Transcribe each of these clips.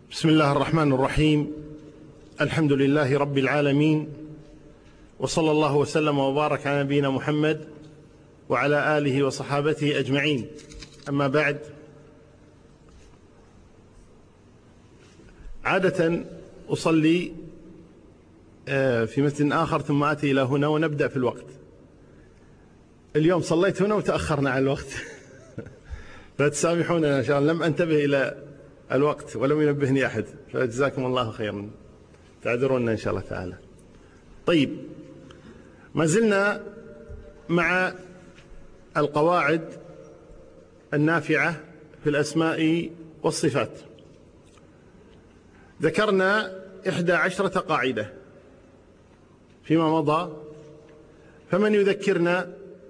بسم الله الرحمن الرحيم. الحمد لله رب العالمين، وصلى الله وسلم وبارك على نبينا محمد وعلى آله وصحابته أجمعين. أما بعد، عادة أصلي في مسجد آخر ثم آتي إلى هنا ونبدأ في الوقت. اليوم صليت هنا وتأخرنا عن الوقت فتسامحونا إن شاء الله، لم أنتبه إلى الوقت ولم ينبهني أحد، فجزاكم الله خيرا، تعذرونا إن شاء الله تعالى. طيب، ما زلنا مع القواعد النافعة في الأسماء والصفات. ذكرنا 11 قاعدة فيما مضى، فمن يذكرنا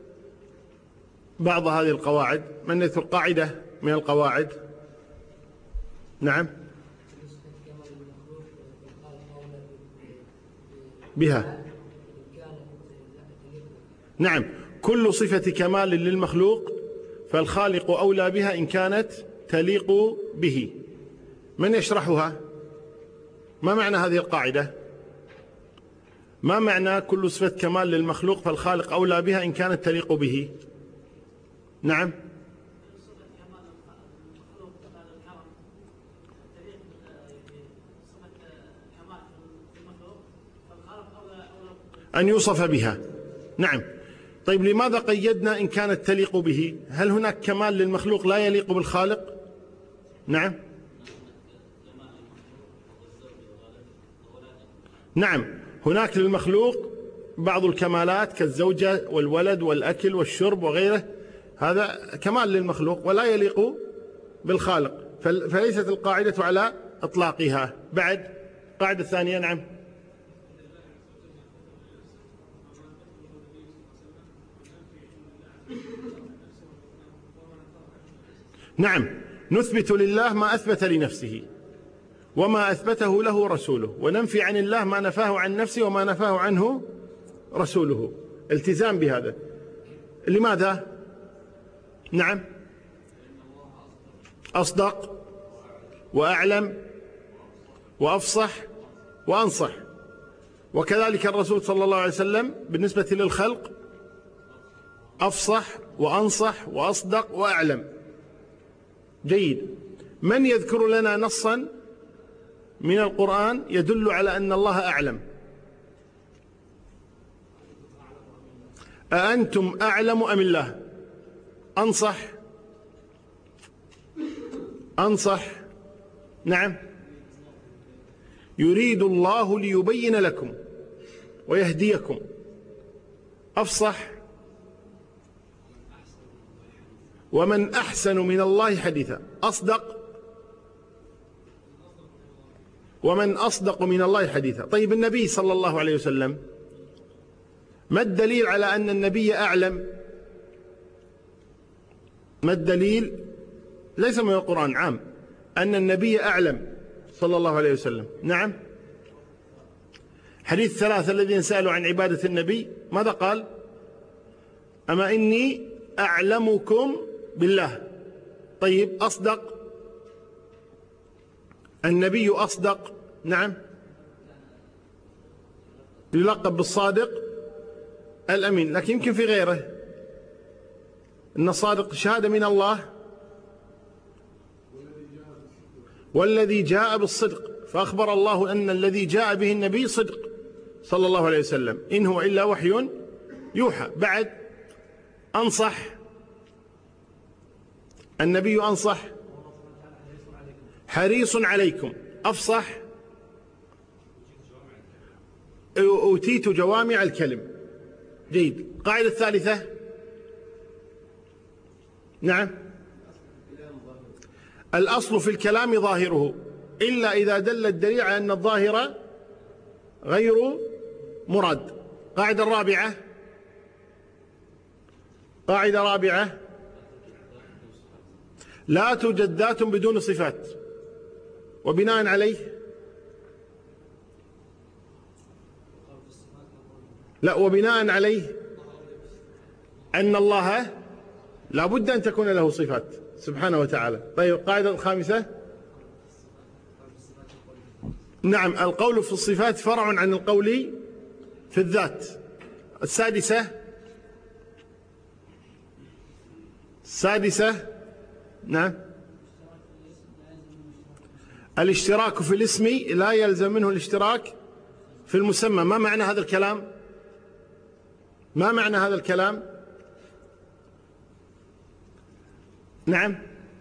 بعض هذه القواعد؟ من يذكر قاعدة من القواعد؟ نعم، بها. نعم، كل صفة كمال للمخلوق فالخالق أولى بها إن كانت تليق به. من يشرحها؟ ما معنى هذه القاعدة؟ ما معنى كل صفة كمال للمخلوق فالخالق أولى بها إن كانت تليق به؟ نعم، أن يوصف بها. نعم. طيب، لماذا قيدنا إن كانت تليق به؟ هل هناك كمال للمخلوق لا يليق بالخالق؟ نعم، نعم، هناك للمخلوق بعض الكمالات كالزوجة والولد والأكل والشرب وغيره، هذا كمال للمخلوق ولا يليق بالخالق، فليست القاعدة على إطلاقها. بعد قاعدة ثانية. نعم، نعم، نثبت لله ما أثبت لنفسه وما أثبته له رسوله، وننفي عن الله ما نفاه عن نفسه وما نفاه عنه رسوله. التزام بهذا. لماذا؟ نعم، أصدق وأعلم وأفصح وأنصح، وكذلك الرسول صلى الله عليه وسلم بالنسبة للخلق أفصح وأنصح وأصدق وأعلم. جيد. من يذكر لنا نصا من القرآن يدل على أن الله أعلم؟ أأنتم أعلم أم الله؟ أنصح. نعم، يريد الله ليبين لكم ويهديكم. أفصح، ومن أحسن من الله حديثا. أصدق، ومن أصدق من الله حديثا. طيب، النبي صلى الله عليه وسلم، ما الدليل على أن النبي أعلم؟ ما الدليل؟ ليس من القرآن، عام، أن النبي أعلم صلى الله عليه وسلم. نعم، حديث 3 الذين سألوا عن عبادة النبي ماذا قال؟ أما إني أعلمكم بالله. طيب، أصدق، النبي أصدق. نعم، يلقب بالصادق الأمين، لكن يمكن في غيره إن الصادق شهادة من الله، والذي جاء بالصدق، فأخبر الله أن الذي جاء به النبي صدق صلى الله عليه وسلم، إن هو إلا وحي يوحى. بعد أنصح، النبي أنصح، حريص عليكم. أفصح، أوتيت جوامع الكلم. جيد. قاعدة الثالثة. نعم، الأصل في الكلام ظاهره إلا إذا دل الدليل على أن الظاهر غير مراد. قاعدة رابعة، لا توجد ذات بدون صفات، وبناء عليه أن الله لا بد أن تكون له صفات سبحانه وتعالى. طيب، القاعدة الخامسة، نعم، القول في الصفات فرع عن القول في الذات. السادسة نعم، الاشتراك في الاسم لا يلزم منه الاشتراك في المسمى. ما معنى هذا الكلام؟ ما معنى هذا الكلام؟ نعم،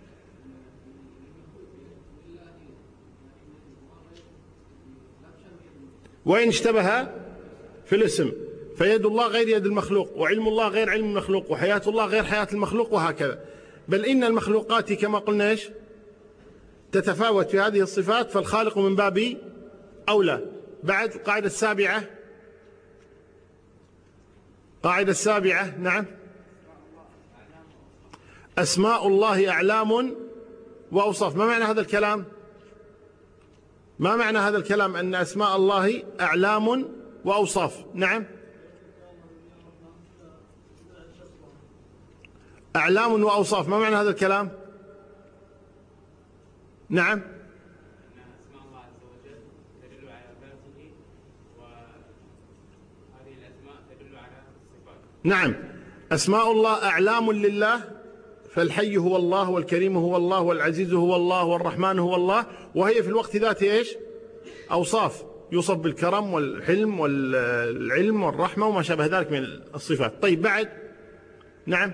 وإن اشتبه في الاسم فيد الله غير يد المخلوق، وعلم الله غير علم المخلوق، وحياة الله غير حياة المخلوق، وهكذا. بل إن المخلوقات كما قلنا إيش؟ تتفاوت في هذه الصفات، فالخالق من باب أولى. بعد القاعدة السابعة نعم، أسماء الله أعلام وأوصاف. ما معنى هذا الكلام؟ ما معنى هذا الكلام أن أسماء الله أعلام وأوصاف؟ نعم، أعلام وأوصاف، ما معنى هذا الكلام؟ نعم، أسماء الله عز وجل تدل على ذاته، وهذه الأسماء تدل على الصفات. نعم، أسماء الله أعلام لله، فالحي هو الله، والكريم هو الله، والعزيز هو الله، والرحمن هو الله، وهي في الوقت ذاته إيش؟ أوصاف، يوصف بالكرم والحلم والعلم والرحمة وما شابه ذلك من الصفات. طيب بعد نعم،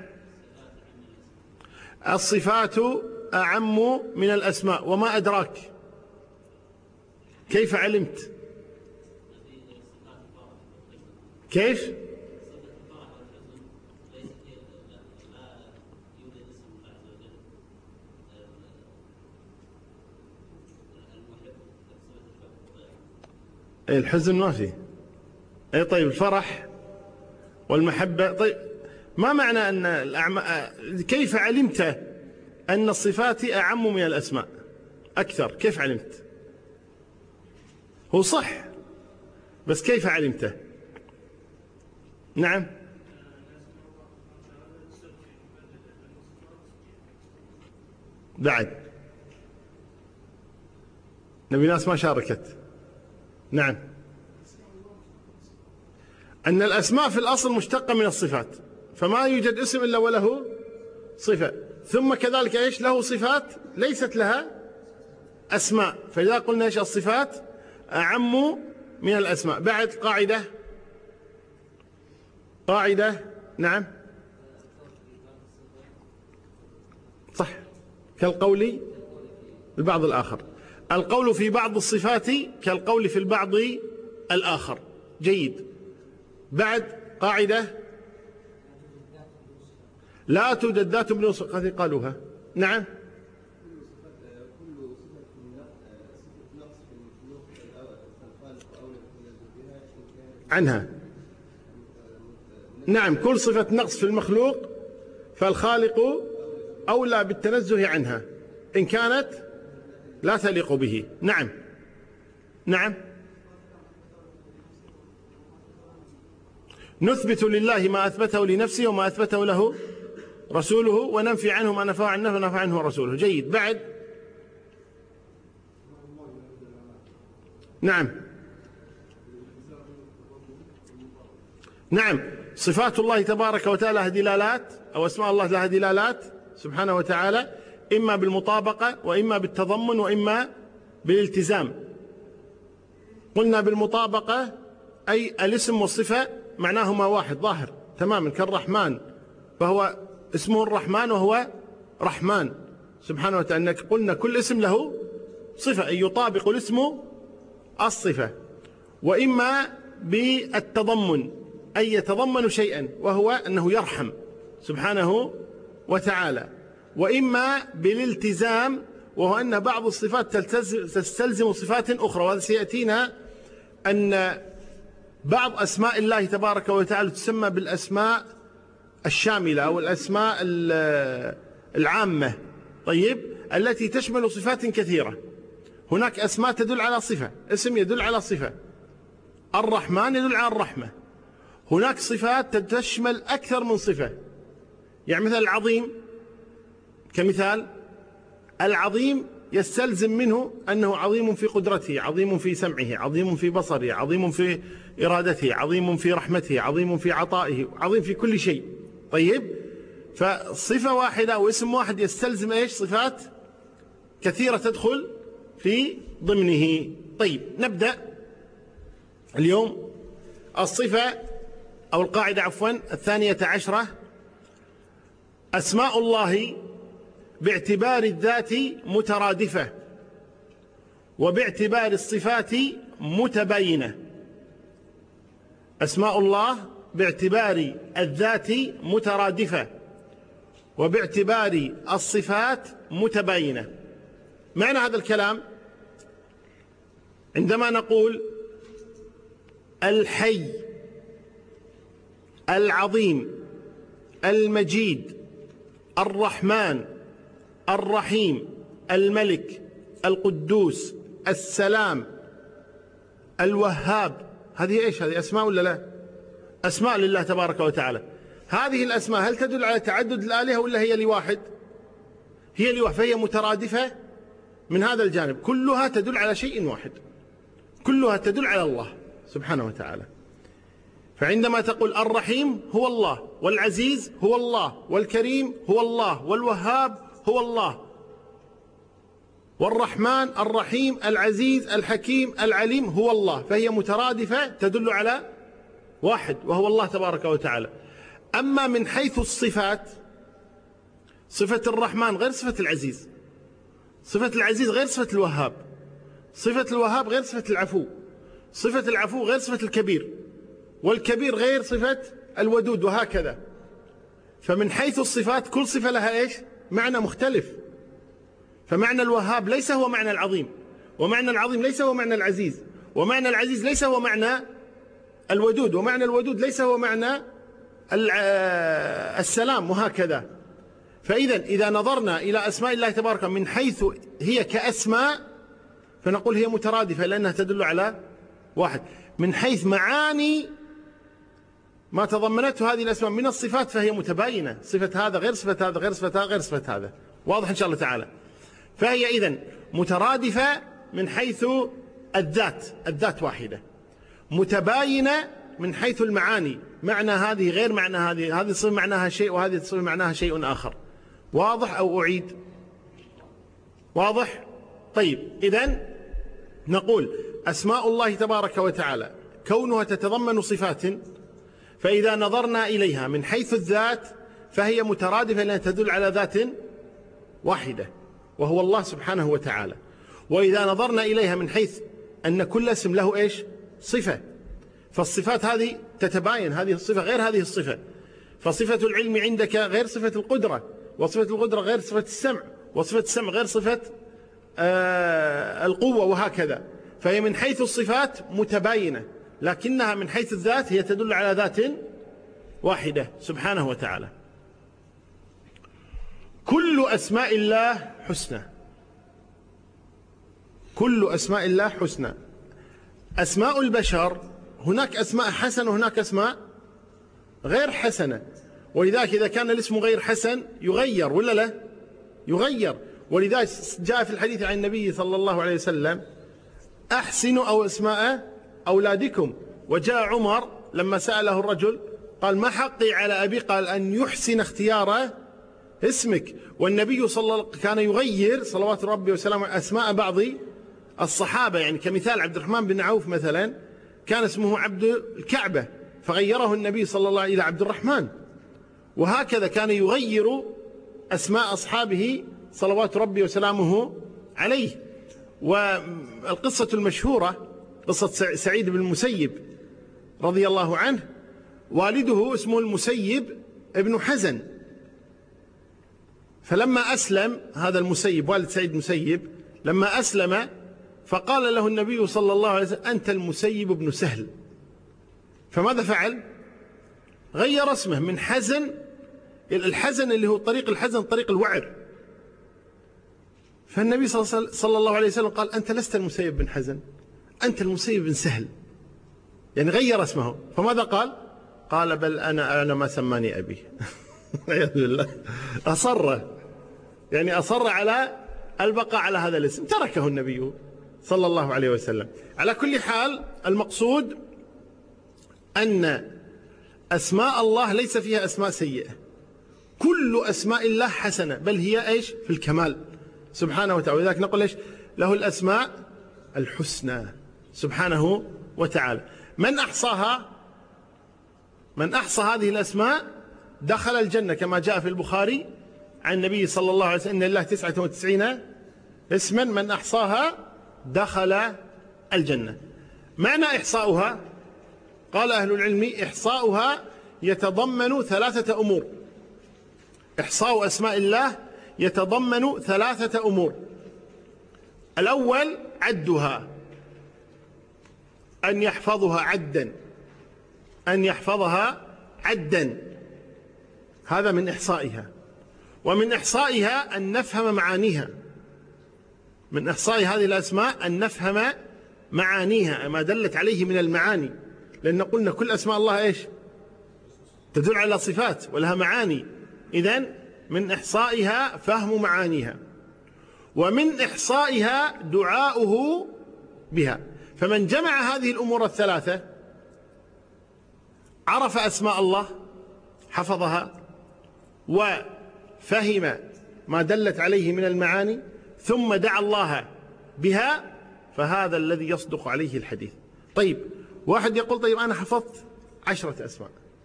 الصفات أعم من الأسماء. وما أدراك؟ كيف علمت؟ كيف؟ الحزن ما فيه. اي طيب، الفرح والمحبة. طيب ما معنى أن كيف علمت أن الصفات أعم من الأسماء أكثر؟ كيف علمت؟ هو صح، بس كيف علمته؟ نعم، بعد نبي ناس ما شاركت. نعم، أن الأسماء في الأصل مشتقة من الصفات، فما يوجد اسم إلا وله صفة، ثم كذلك إيش؟ له صفات ليست لها أسماء، فإذا قلنا إيش؟ الصفات أعم من الأسماء. بعد قاعدة نعم، صح، كالقول البعض الآخر. القول في بعض الصفات كالقول في البعض الآخر. جيد. بعد قاعدة لا توجد ذات بدون صفة، هذه قالوها. نعم، عنها. نعم، كل صفة نقص في المخلوق فالخالق أولى بالتنزه عنها إن كانت لا تليق به. نعم، نعم، نثبت لله ما أثبته لنفسه وما أثبته له رسوله، وننفي عنه ما نفى عنه ونفى عنه رسوله. جيد. بعد نعم، نعم، صفات الله تبارك وتعالى لها دلالات، أو أسماء الله لها دلالات سبحانه وتعالى، إما بالمطابقة وإما بالتضمن وإما بالالتزام. قلنا بالمطابقة أي الاسم والصفة معناهما واحد ظاهر تماما، كالرحمن فهو اسمه الرحمن وهو رحمن سبحانه وتعالى. قلنا كل اسم له صفة أي يطابق الاسم الصفة، وإما بالتضمن أي يتضمن شيئا وهو أنه يرحم سبحانه وتعالى، وإما بالالتزام وهو أن بعض الصفات تستلزم صفات أخرى. وهذا سيأتينا أن بعض أسماء الله تبارك وتعالى تسمى بالأسماء الشاملة أو الأسماء العامة، طيب، التي تشمل صفات كثيرة. هناك أسماء تدل على صفة، اسم يدل على صفة، الرحمن يدل على الرحمة. هناك صفات تشمل أكثر من صفة، يعني مثل العظيم، كمثال العظيم يستلزم منه أنه عظيم في قدرته، عظيم في سمعه، عظيم في بصره، عظيم في إرادته، عظيم في رحمته، عظيم في عطائه، عظيم في كل شيء. طيب، فصفة واحدة أو اسم واحد يستلزم إيش؟ صفات كثيرة تدخل في ضمنه. طيب، نبدأ اليوم الصفة أو القاعدة عفوا 12، أسماء الله باعتبار الذات مترادفة وباعتبار الصفات متباينة. أسماء الله باعتبار الذات مترادفة وباعتبار الصفات متباينة. معنى هذا الكلام عندما نقول الحي، العظيم، المجيد، الرحمن، الرحيم، الملك، القدوس، السلام، الوهاب، هذه ايش؟ هذه اسماء ولا لا؟ اسماء لله تبارك وتعالى. هذه الاسماء هل تدل على تعدد الآلهة ولا هي لواحد؟ هي لواحد، فهي مترادفة من هذا الجانب، كلها تدل على شيء واحد، كلها تدل على الله سبحانه وتعالى. فعندما تقول الرحيم هو الله، والعزيز هو الله، والكريم هو الله، والوهاب هو الله، والرحمن الرحيم العزيز الحكيم العليم هو الله، فهي مترادفة تدل على واحد وهو الله تبارك وتعالى. أما من حيث الصفات، صفة الرحمن غير صفة العزيز، صفة العزيز غير صفة الوهاب، صفة الوهاب غير صفة العفو، صفة العفو غير صفة الكبير، والكبير غير صفة الودود، وهكذا. فمن حيث الصفات كل صفة لها إيش؟ معنى مختلف. فمعنى الوهاب ليس هو معنى العظيم، ومعنى العظيم ليس هو معنى العزيز، ومعنى العزيز ليس هو معنى الودود، ومعنى الودود ليس هو معنى السلام، وهكذا. فإذا إذا نظرنا إلى أسماء الله تبارك من حيث هي كأسماء فنقول هي مترادفة لأنها تدل على واحد. من حيث معاني ما تضمنته هذه الأسماء من الصفات فهي متباينة، صفة هذا غير صفة هذا غير صفة هذا غير صفة هذا. واضح إن شاء الله تعالى. فهي إذن مترادفة من حيث الذات واحدة، متباينة من حيث المعاني، معنى هذه غير معنى هذه، هذه الصفة معناها شيء وهذه الصفة معناها شيء آخر. واضح أو أعيد؟ واضح؟ طيب، إذن نقول أسماء الله تبارك وتعالى كونها تتضمن صفات، فإذا نظرنا إليها من حيث الذات فهي مترادفة لأنها تدل على ذات واحدة وهو الله سبحانه وتعالى. وإذا نظرنا إليها من حيث أن كل اسم له إيش؟ صفة، فالصفات هذه تتباين، هذه الصفة غير هذه الصفة. فصفة العلم عندك غير صفة القدرة، وصفة القدرة غير صفة السمع، وصفة السمع غير صفة القوة، وهكذا. فهي من حيث الصفات متباينة، لكنها من حيث الذات هي تدل على ذات واحدة سبحانه وتعالى. كل أسماء الله حسنى، كل أسماء الله حسنى. أسماء البشر هناك أسماء حسنة وهناك أسماء غير حسنة، ولذلك إذا كان الاسم غير حسن يغير ولا لا؟ يغير. ولذلك جاء في الحديث عن النبي صلى الله عليه وسلم أحسنوا أو أسماء أولادكم. وجاء عمر لما سأله الرجل قال ما حقي على أبي؟ قال أن يحسن اختيار اسمك. والنبي صلى الله عليه وسلم كان يغير صلوات ربي وسلامه أسماء بعض الصحابة، يعني كمثال عبد الرحمن بن عوف مثلا كان اسمه عبد الكعبة فغيره النبي صلى الله عليه وسلم إلى عبد الرحمن، وهكذا كان يغير أسماء أصحابه صلوات ربي وسلامه عليه. والقصة المشهورة قصة سعيد بن المسيب رضي الله عنه، والده اسمه المسيب ابن حزن، فلما أسلم هذا المسيب والد سعيد المسيب لما أسلم فقال له النبي صلى الله عليه وسلم أنت المسيب بن سهل. فماذا فعل؟ غير اسمه من حزن، الحزن اللي هو طريق الحزن طريق الوعر. فالنبي صلى الله عليه وسلم قال أنت لست المسيب بن حزن، أنت المسيب بن سهل، يعني غير اسمه. فماذا قال؟ قال بل أنا ما سماني أبي. والعياذ بالله. أصر، يعني أصر على البقاء على هذا الاسم، تركه النبي صلى الله عليه وسلم. على كل حال المقصود أن أسماء الله ليس فيها أسماء سيئة، كل أسماء الله حسنة، بل هي إيش؟ في الكمال سبحانه وتعالى. ولذلك نقول إيش؟ له الأسماء الحسنى سبحانه وتعالى. من أحصى هذه الأسماء دخل الجنة، كما جاء في البخاري عن النبي صلى الله عليه وسلم: إن لله 99 اسما من أحصاها دخل الجنة. معنى إحصاؤها، قال أهل العلم: إحصاؤها يتضمن 3 أمور. إحصاء أسماء الله يتضمن 3 أمور. الأول عدها، أن يحفظها عدا، هذا من إحصائها. ومن إحصائها أن نفهم معانيها، من إحصاء هذه الأسماء أن نفهم معانيها، ما دلت عليه من المعاني، لأن قلنا كل أسماء الله إيش؟ تدل على صفات ولها معاني. إذن من إحصائها فهم معانيها، ومن إحصائها دعاؤه بها. فمن جمع هذه الأمور ال3 عرف أسماء الله، حفظها وفهم ما دلت عليه من المعاني، ثم دعا الله بها، فهذا الذي يصدق عليه الحديث. طيب، واحد يقول: طيب أنا حفظت 10 أسماء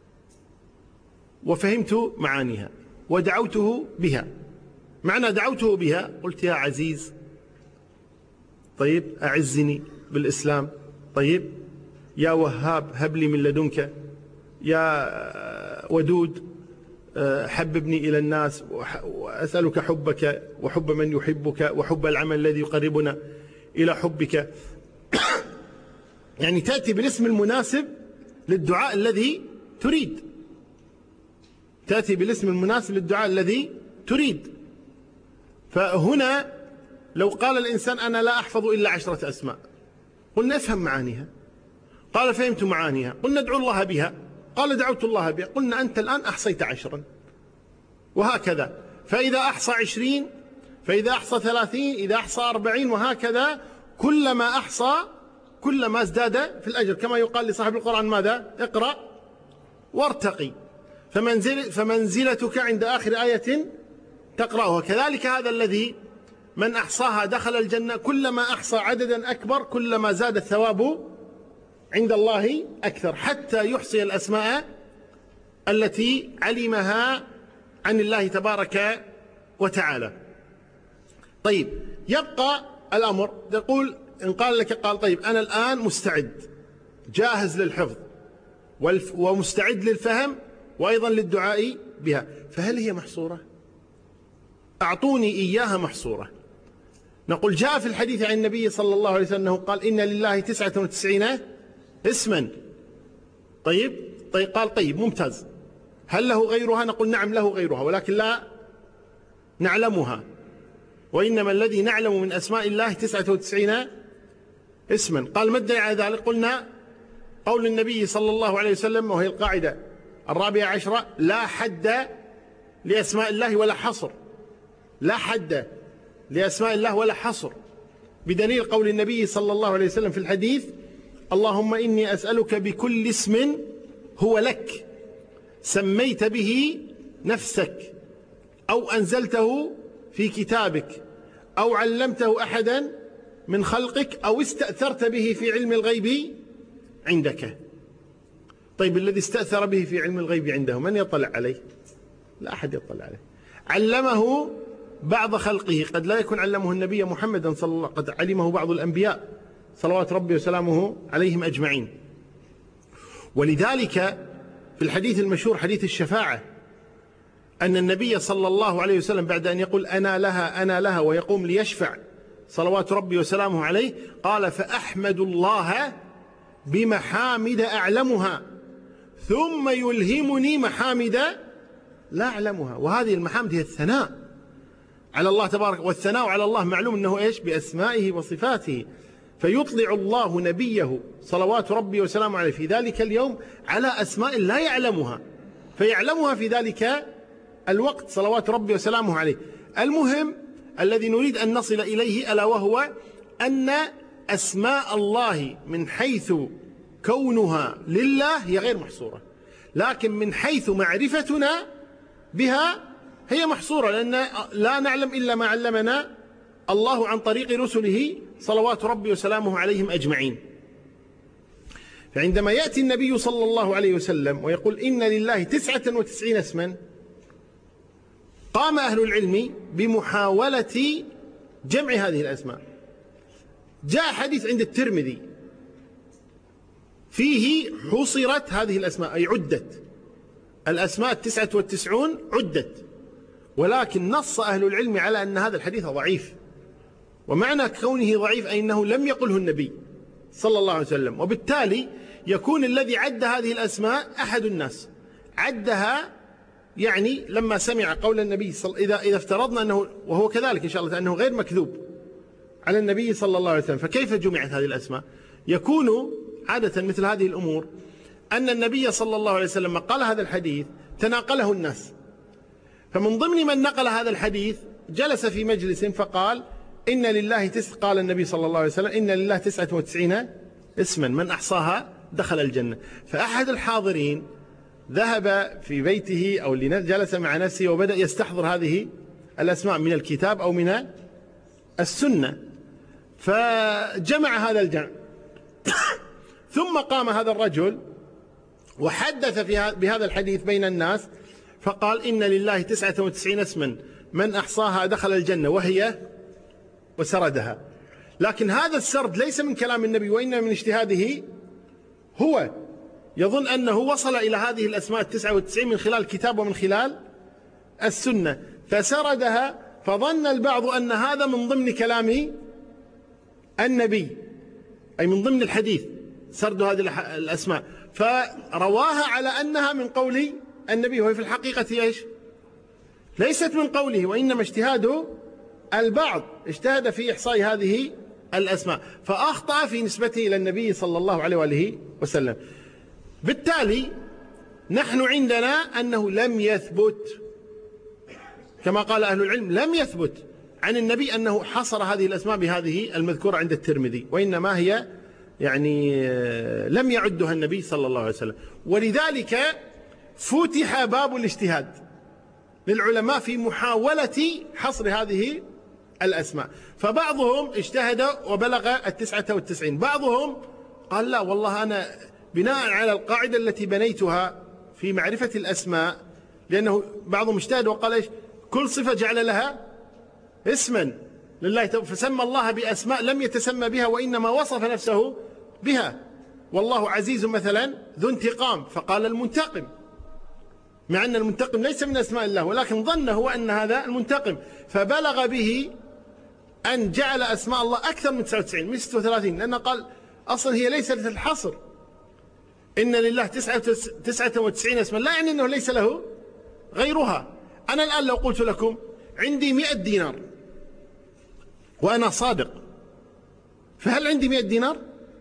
وفهمت معانيها ودعوته بها. معنى دعوته بها، قلت: يا عزيز، طيب أعزني بالإسلام، طيب يا وهاب هب لي من لدنك، يا ودود حببني إلى الناس، وأسألك حبك وحب من يحبك وحب العمل الذي يقربنا إلى حبك. يعني تأتي بالاسم المناسب للدعاء الذي تريد، تأتي بالاسم المناسب للدعاء الذي تريد. فهنا لو قال الإنسان: أنا لا أحفظ إلا 10 أسماء، قلنا: افهم معانيها. قال: فهمت معانيها. قلنا: ادعو الله بها. قال: دعوت الله بها. قلنا: أنت الآن أحصيت 10، وهكذا. فإذا أحصى 20، فإذا أحصى 30، إذا أحصى 40، وهكذا. كلما أحصى كلما ازداد في الأجر، كما يقال لصاحب القرآن: ماذا؟ اقرأ وارتقي، فمنزلتك عند آخر آية تقرأها. كذلك هذا الذي من أحصاها دخل الجنة، كلما أحصى عددا أكبر كلما زاد الثواب عند الله أكثر، حتى يحصي الأسماء التي علمها عن الله تبارك وتعالى. طيب، يبقى الأمر، يقول: إن قال لك قال: طيب أنا الآن مستعد، جاهز للحفظ ومستعد للفهم وأيضا للدعاء بها، فهل هي محصورة؟ أعطوني إياها محصورة. نقول: جاء في الحديث عن النبي صلى الله عليه وسلم أنه قال: إن لله 99 اسما. طيب قال: طيب ممتاز، هل له غيرها؟ نقول: نعم له غيرها، ولكن لا نعلمها، وإنما الذي نعلم من أسماء الله 99 اسما. قال: ما الدليل على ذلك؟ قلنا: قول النبي صلى الله عليه وسلم، وهي القاعدة 14: لا حد لأسماء الله ولا حصر، لا حد لأسماء الله ولا حصر، بدليل قول النبي صلى الله عليه وسلم في الحديث: اللهم إني أسألك بكل اسم هو لك سميت به نفسك أو أنزلته في كتابك أو علمته أحدا من خلقك أو استأثرت به في علم الغيب عندك. طيب، الذي استأثر به في علم الغيب عنده من يطلع عليه؟ لا أحد يطلع عليه. علمه بعض خلقه، قد لا يكون علمه النبي محمدا صلى الله عليه وسلم، قد علمه بعض الأنبياء صلوات ربي وسلامه عليهم أجمعين. ولذلك في الحديث المشهور حديث الشفاعة، أن النبي صلى الله عليه وسلم بعد أن يقول أنا لها أنا لها ويقوم ليشفع صلوات ربي وسلامه عليه، قال: فأحمد الله بمحامد أعلمها ثم يلهمني محامد لا أعلمها. وهذه المحامد هي الثناء على الله تبارك، والثناء على الله معلوم أنه إيش؟ بأسمائه وصفاته. فيطلع الله نبيه صلوات ربي وسلامه عليه في ذلك اليوم على أسماء لا يعلمها، فيعلمها في ذلك الوقت صلوات ربي وسلامه عليه. المهم الذي نريد أن نصل إليه، ألا وهو أن أسماء الله من حيث كونها لله هي غير محصورة، لكن من حيث معرفتنا بها هي محصورة، لأن لا نعلم إلا ما علمنا الله عن طريق رسله صلوات ربي وسلامه عليهم أجمعين. فعندما يأتي النبي صلى الله عليه وسلم ويقول إن لله 99 اسما، قام أهل العلم بمحاولة جمع هذه الأسماء. جاء حديث عند الترمذي فيه حصرت هذه الأسماء، أي عدت الأسماء 99 عدت، ولكن نص أهل العلم على أن هذا الحديث ضعيف، ومعنى كونه ضعيف أي أنه لم يقله النبي صلى الله عليه وسلم، وبالتالي يكون الذي عد هذه الأسماء أحد الناس عدها، يعني لما سمع قول النبي إذا افترضنا أنه، وهو كذلك إن شاء الله أنه غير مكذوب على النبي صلى الله عليه وسلم، فكيف جمعت هذه الأسماء؟ يكون عادة مثل هذه الأمور أن النبي صلى الله عليه وسلم قال هذا الحديث تناقله الناس، فمن ضمن من نقل هذا الحديث جلس في مجلس فقال إن لله قال النبي صلى الله عليه وسلم إن لله 99 اسما من أحصاها دخل الجنة. فأحد الحاضرين ذهب في بيته أو اللي جلس مع نفسه وبدأ يستحضر هذه الأسماء من الكتاب أو من السنة، فجمع هذا الجمع ثم قام هذا الرجل وحدث بهذا الحديث بين الناس فقال إن لله 99 اسما من أحصاها دخل الجنة وسردها. لكن هذا السرد ليس من كلام النبي وإنما من اجتهاده، هو يظن أنه وصل إلى هذه الأسماء 99 من خلال الكتاب ومن خلال السنة فسردها، فظن البعض أن هذا من ضمن كلام النبي، أي من ضمن الحديث سرد هذه الأسماء، فرواها على أنها من قول النبي، وهي في الحقيقة إيش؟ ليست من قوله، وإنما اجتهاد البعض اجتهد في إحصاء هذه الأسماء فأخطأ في نسبته إلى النبي صلى الله عليه وآله وسلم. بالتالي نحن عندنا أنه لم يثبت كما قال أهل العلم، لم يثبت عن النبي أنه حصر هذه الأسماء بهذه المذكورة عند الترمذي، وإنما هي يعني لم يعدها النبي صلى الله عليه وسلم. ولذلك فتح باب الاجتهاد للعلماء في محاولة حصر هذه الأسماء، فبعضهم اجتهد وبلغ 99، بعضهم قال لا والله أنا بناء على القاعدة التي بنيتها في معرفة الأسماء، لأنه بعضهم اجتهد وقال إيش؟ كل صفة جعل لها اسما لله، فسمى الله بأسماء لم يتسمى بها وإنما وصف نفسه بها، والله عزيز مثلا ذو انتقام فقال المنتقم، مع أن المنتقم ليس من أسماء الله، ولكن ظن هو أن هذا المنتقم، فبلغ به أن جعل أسماء الله أكثر من 99 من 36، لأنه قال أصلا هي ليست الحصر، إن لله 99 اسما لا يعني أنه ليس له غيرها. أنا الآن لو قلت لكم عندي 100 دينار وأنا صادق، فهل عندي 100 دينار؟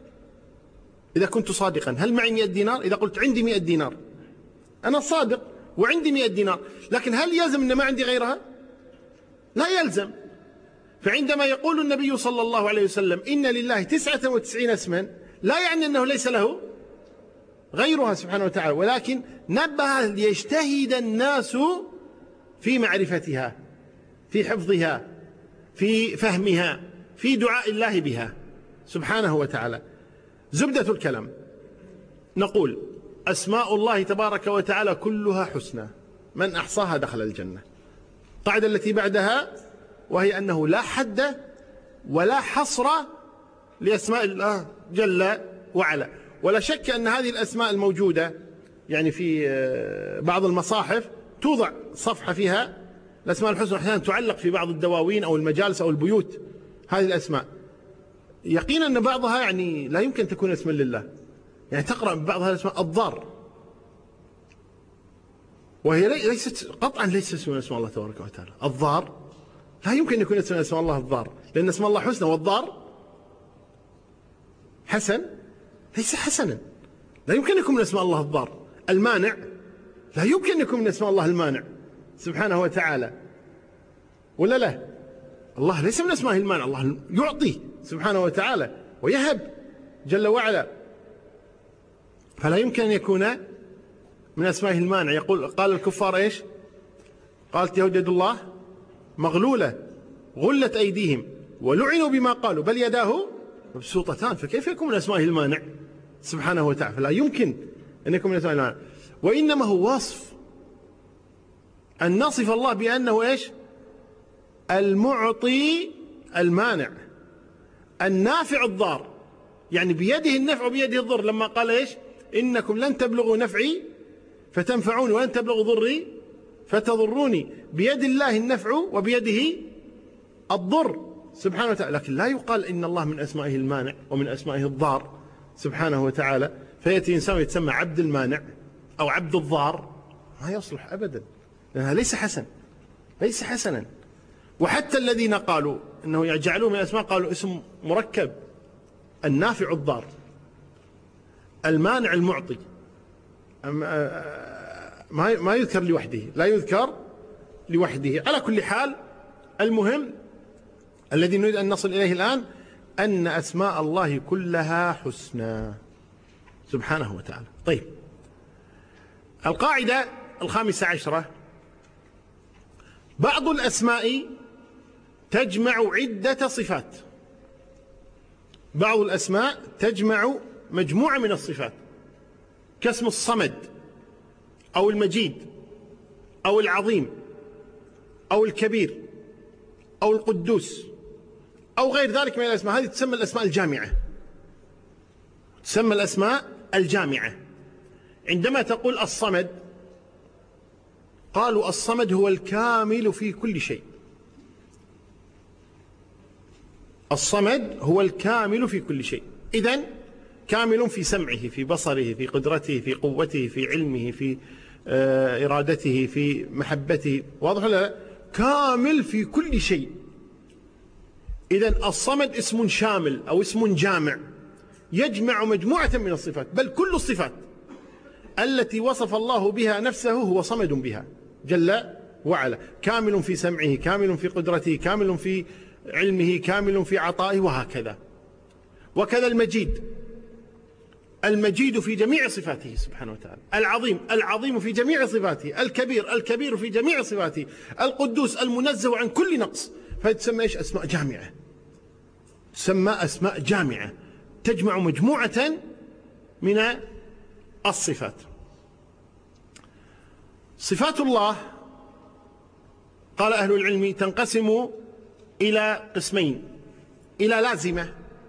إذا كنت صادقا هل معي 100 دينار؟ إذا قلت عندي 100 دينار أنا صادق وعندي 100 دينار، لكن هل يلزم أن ما عندي غيرها؟ لا يلزم. فعندما يقول النبي صلى الله عليه وسلم إن لله 99 اسما لا يعني أنه ليس له غيرها سبحانه وتعالى، ولكن نبه ليجتهد الناس في معرفتها، في حفظها، في فهمها، في دعاء الله بها سبحانه وتعالى. زبدة الكلام نقول أسماء الله تبارك وتعالى كلها حسنى، من أحصاها دخل الجنة. القاعدة التي بعدها وهي أنه لا حد ولا حصر لأسماء الله جل وعلا، ولا شك أن هذه الأسماء الموجودة يعني في بعض المصاحف توضع صفحة فيها الأسماء الحسنى، أحيانا تعلق في بعض الدواوين أو المجالس أو البيوت هذه الأسماء، يقينا أن بعضها يعني لا يمكن تكون اسما لله، يعني تقرأ بعض هذه الأسماء الضار، وهي ليست قطعا ليست اسم اسماء الله تبارك وتعالى. الضار لا يمكن أن يكون اسم اسماء الله الضار، لأن اسم الله حسنى، والضار حسن ليس حسنا، لا يمكن أن يكون من اسماء الله الضار. المانع لا يمكن أن يكون من اسماء الله المانع سبحانه وتعالى، ولا لا؟ الله ليس من أسمائه المانع، الله يعطي سبحانه وتعالى ويهب جل وعلا، فلا يمكن أن يكون من أسمائه المانع. قال الكفار إيش؟ قالت يهود يد الله مغلولة غلت أيديهم ولعنوا بما قالوا بل يداه مبسوطتان، فكيف يكون من أسمائه المانع سبحانه وتعالى؟ فلا يمكن أن يكون من أسمائه المانع، وإنما هو وصف أن نصف الله بأنه إيش؟ المعطي المانع النافع الضار، يعني بيده النفع وبيده الضر. لما قال إيش؟ إنكم لن تبلغوا نفعي فتنفعوني ولن تبلغوا ضري فتضروني، بيد الله النفع وبيده الضر سبحانه وتعالى. لكن لا يقال إن الله من أسمائه المانع ومن أسمائه الضار سبحانه وتعالى، فيأتي إنسان يتسمى عبد المانع أو عبد الضار، ما يصلح أبدا، لأنها ليس حسن، ليس حسنا. وحتى الذين قالوا أنه يجعلوه من الأسماء قالوا اسم مركب، النافع الضار، المانع المعطي، ما يذكر لوحده، لا يذكر لوحده. على كل حال، المهم الذي نريد أن نصل إليه الآن أن أسماء الله كلها حسنى سبحانه وتعالى. طيب، القاعدة 15، بعض الأسماء تجمع عدة صفات، بعض الأسماء تجمع مجموعة من الصفات، كاسم الصمد أو المجيد أو العظيم أو الكبير أو القدوس أو غير ذلك من الأسماء. هذه تسمى الأسماء الجامعة، تسمى الأسماء الجامعة. عندما تقول الصمد، قالوا الصمد هو الكامل في كل شيء، الصمد هو الكامل في كل شيء. إذن كامل في سمعه، في بصره، في قدرته، في قوته، في علمه، في إرادته، في محبته، واضح ولا لا؟ كامل في كل شيء. إذن الصمد اسم شامل أو اسم جامع يجمع مجموعة من الصفات، بل كل الصفات التي وصف الله بها نفسه هو صمد بها جل وعلا، كامل في سمعه، كامل في قدرته، كامل في علمه، كامل في عطائه، وهكذا. وكذا المجيد، المجيد في جميع صفاته سبحانه وتعالى، العظيم، العظيم في جميع صفاته، الكبير، الكبير في جميع صفاته، القدوس، المنزه عن كل نقص. فتسمى إيش؟ أسماء جامعة، تسمى أسماء جامعة تجمع مجموعة من الصفات. صفات الله قال أهل العلم تنقسم إلى قسمين، إلى لازمة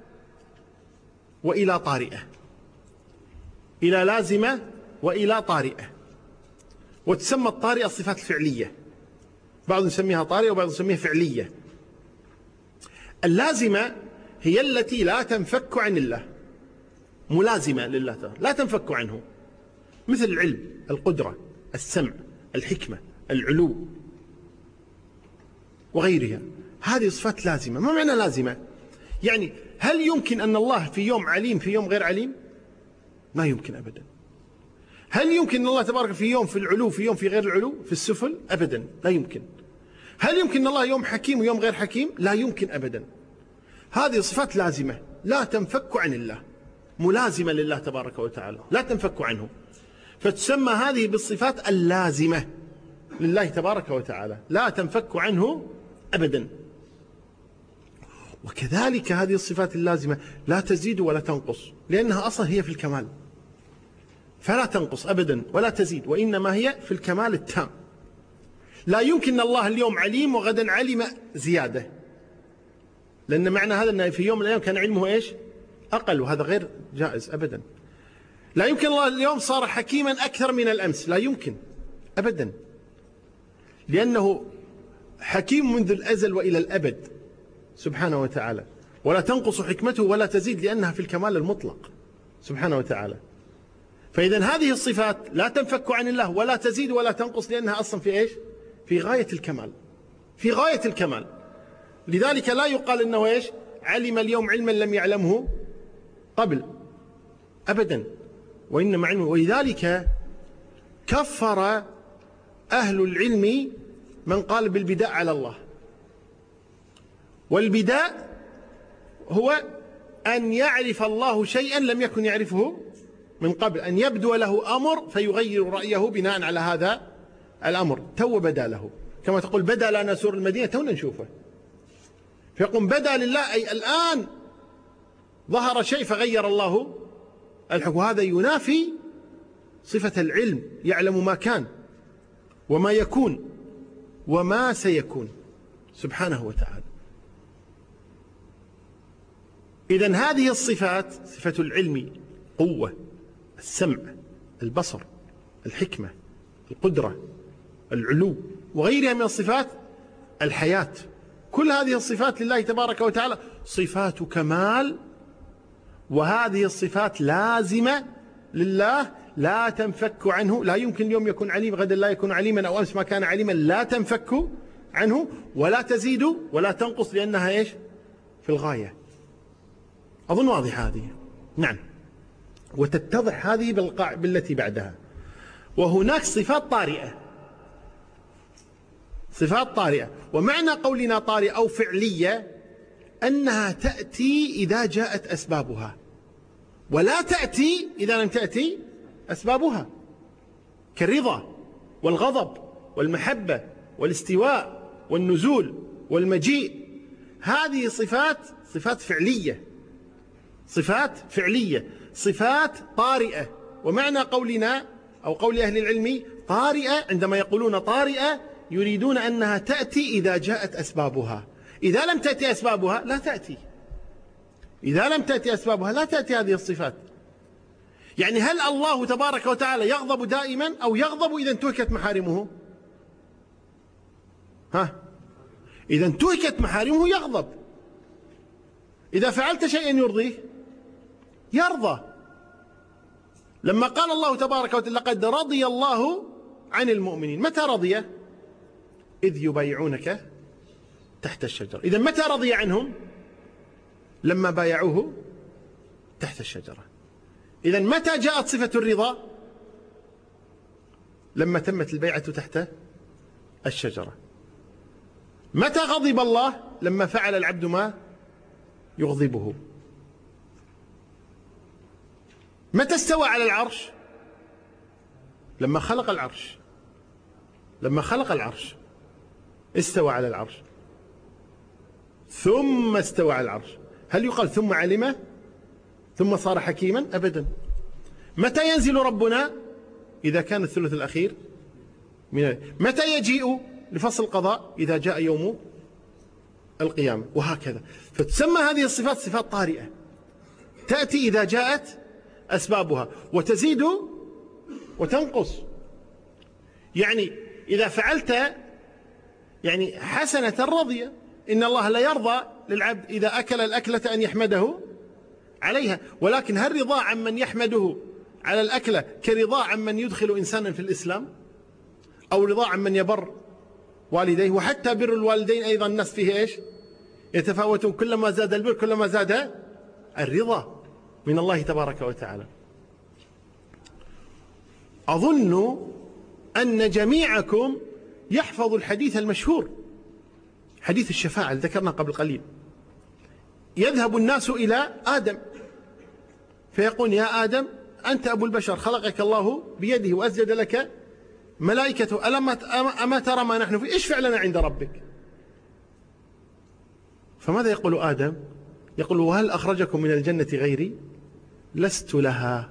وإلى طارئة، إلى لازمة وإلى طارئة. وتسمى الطارئة الصفات الفعلية، بعض يسميها طارئة وبعض يسميها فعلية. اللازمة هي التي لا تنفك عن الله، ملازمة لله تعالى لا تنفك عنه، مثل العلم، القدرة، السمع، الحكمة، العلو وغيرها. هذه صفات لازمة. ما معنى لازمة؟ يعني هل يمكن أن الله في يوم عليم في يوم غير عليم؟ ما يمكن أبدا. هل يمكن أن الله تبارك في يوم في العلو في يوم في غير العلو، في السفل؟ أبدا لا يمكن. هل يمكن أن الله يوم حكيم ويوم غير حكيم؟ لا يمكن أبدا. هذه صفات لازمة لا تنفك عن الله، ملازمة لله تبارك وتعالى لا تنفك عنه، فتسمى هذه بالصفات اللازمة لله تبارك وتعالى لا تنفك عنه أبدا. وكذلك هذه الصفات اللازمة لا تزيد ولا تنقص، لأنها أصلا هي في الكمال، فلا تنقص أبدا ولا تزيد، وإنما هي في الكمال التام. لا يمكن أن الله اليوم عليم وغدا علم زيادة، لأن معنى هذا أن في يوم من الأيام كان علمه إيش؟ أقل، وهذا غير جائز أبدا. لا يمكن الله اليوم صار حكيما أكثر من الأمس، لا يمكن أبدا، لأنه حكيم منذ الأزل وإلى الأبد سبحانه وتعالى، ولا تنقص حكمته ولا تزيد، لأنها في الكمال المطلق سبحانه وتعالى. فإذا هذه الصفات لا تنفك عن الله ولا تزيد ولا تنقص، لأنها أصلا في إيش؟ في غاية الكمال، في غاية الكمال. لذلك لا يقال إنه إيش؟ علم اليوم علما لم يعلمه قبل أبدا، وإنما علمه. ولذلك كفر أهل العلم من قال بالبداء على الله، والبداء هو أن يعرف الله شيئا لم يكن يعرفه من قبل، أن يبدو له أمر فيغير رأيه بناء على هذا الأمر. تو بدا له، كما تقول بدا لنا سور المدينة تونا نشوفه، فيقوم بدا لله أي الآن ظهر شيء فغير الله الحكم. هذا ينافي صفة العلم، يعلم ما كان وما يكون وما سيكون سبحانه وتعالى. إذن هذه الصفات، صفة العلم، قوة، السمع، البصر، الحكمة، القدرة، العلو، وغيرها من الصفات، الحياة، كل هذه الصفات لله تبارك وتعالى صفات كمال، وهذه الصفات لازمة لله لا تنفك عنه. لا يمكن اليوم يكون عليم غدا لا يكون عليما، أو أمس ما كان عليما، لا تنفك عنه ولا تزيد ولا تنقص، لأنها إيش؟ في الغاية. أظن واضح هذه. نعم. وتتضح هذه بالتي بعدها. وهناك صفات طارئة، صفات طارئة، ومعنى قولنا طارئة أو فعلية أنها تأتي إذا جاءت أسبابها، ولا تأتي إذا لم تأتي أسبابها، كالرضا والغضب والمحبة والاستواء والنزول والمجيء. هذه صفات فعلية، صفات فعلية، صفات طارئة. ومعنى قولنا أو قول أهل العلم طارئة، عندما يقولون طارئة يريدون أنها تأتي إذا جاءت أسبابها. إذا لم تأتي أسبابها لا تأتي، إذا لم تأتي أسبابها لا تأتي هذه الصفات. يعني هل الله تبارك وتعالى يغضب دائما أو يغضب إذا انتهكت محارمه؟ إذا انتهكت محارمه يغضب. إذا فعلت شيئا يرضيه يرضى. لما قال الله تبارك وتعالى لقد رضي الله عن المؤمنين، متى رضي؟ إذ يبايعونك تحت الشجرة. إذا متى رضي عنهم؟ لما بايعوه تحت الشجرة. إذا متى جاءت صفة الرضا؟ لما تمت البيعة تحت الشجرة. متى غضب الله؟ لما فعل العبد ما يغضبه. متى استوى على العرش؟ لما خلق العرش، لما خلق العرش استوى على العرش، ثم استوى على العرش. هل يقال ثم علم ثم صار حكيما؟ أبدا. متى ينزل ربنا؟ إذا كان الثلث الأخير من متى يجيء لفصل القضاء؟ إذا جاء يوم القيامة. وهكذا. فتسمى هذه الصفات صفات طارئة، تأتي إذا جاءت أسبابها، وتزيد وتنقص. يعني إذا فعلت يعني حسنة رضية، إن الله لا يرضى للعبد إذا أكل الأكلة أن يحمده عليها، ولكن هل رضا عن من يحمده على الأكلة كرضا عن من يدخل إنسانا في الإسلام، أو رضا عن من يبر والديه؟ وحتى بر الوالدين أيضا الناس فيه إيش؟ يتفاوتون، كلما زاد البر كلما زاد الرضا من الله تبارك وتعالى. أظن أن جميعكم يحفظ الحديث المشهور، حديث الشفاعة الذي ذكرنا قبل قليل. يذهب الناس إلى آدم فيقول يا آدم أنت أبو البشر، خلقك الله بيده وأسجد لك ملائكته، أما ترى ما نحن فيه؟ إيش فعلنا عند ربك؟ فماذا يقول آدم؟ يقول وهل أخرجكم من الجنة غيري؟ لست لها،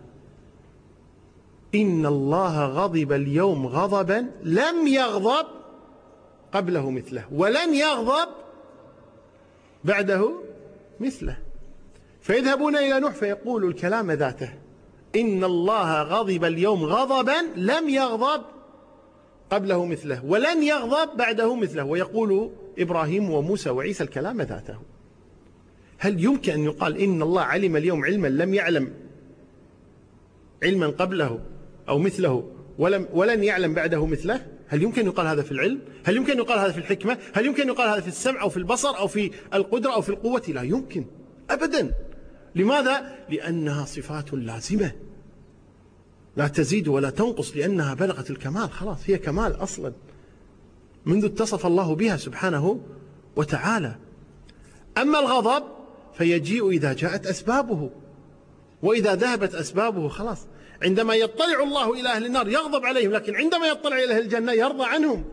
إن الله غضب اليوم غضبا لم يغضب قبله مثله ولن يغضب بعده مثله. فيذهبون إلى نوح فيقول الكلام ذاته، إن الله غضب اليوم غضبا لم يغضب قبله مثله ولن يغضب بعده مثله. ويقول إبراهيم وموسى وعيسى الكلام ذاته. هل يمكن أن يقال إن الله علم اليوم علما لم يعلم علما قبله أو مثله ولن يعلم بعده مثله؟ هل يمكن أن يقال هذا في العلم؟ هل يمكن أن يقال هذا في الحكمة؟ هل يمكن أن يقال هذا في السمع أو في البصر أو في القدرة أو في القوة؟ لا يمكن أبدا. لماذا؟ لأنها صفات لازمة لا تزيد ولا تنقص، لأنها بلغت الكمال، خلاص هي كمال أصلا منذ اتصف الله بها سبحانه وتعالى. أما الغضب فيجيء إذا جاءت أسبابه، وإذا ذهبت أسبابه خلاص. عندما يطلع الله إلى أهل النار يغضب عليهم، لكن عندما يطلع إلى أهل الجنة يرضى عنهم.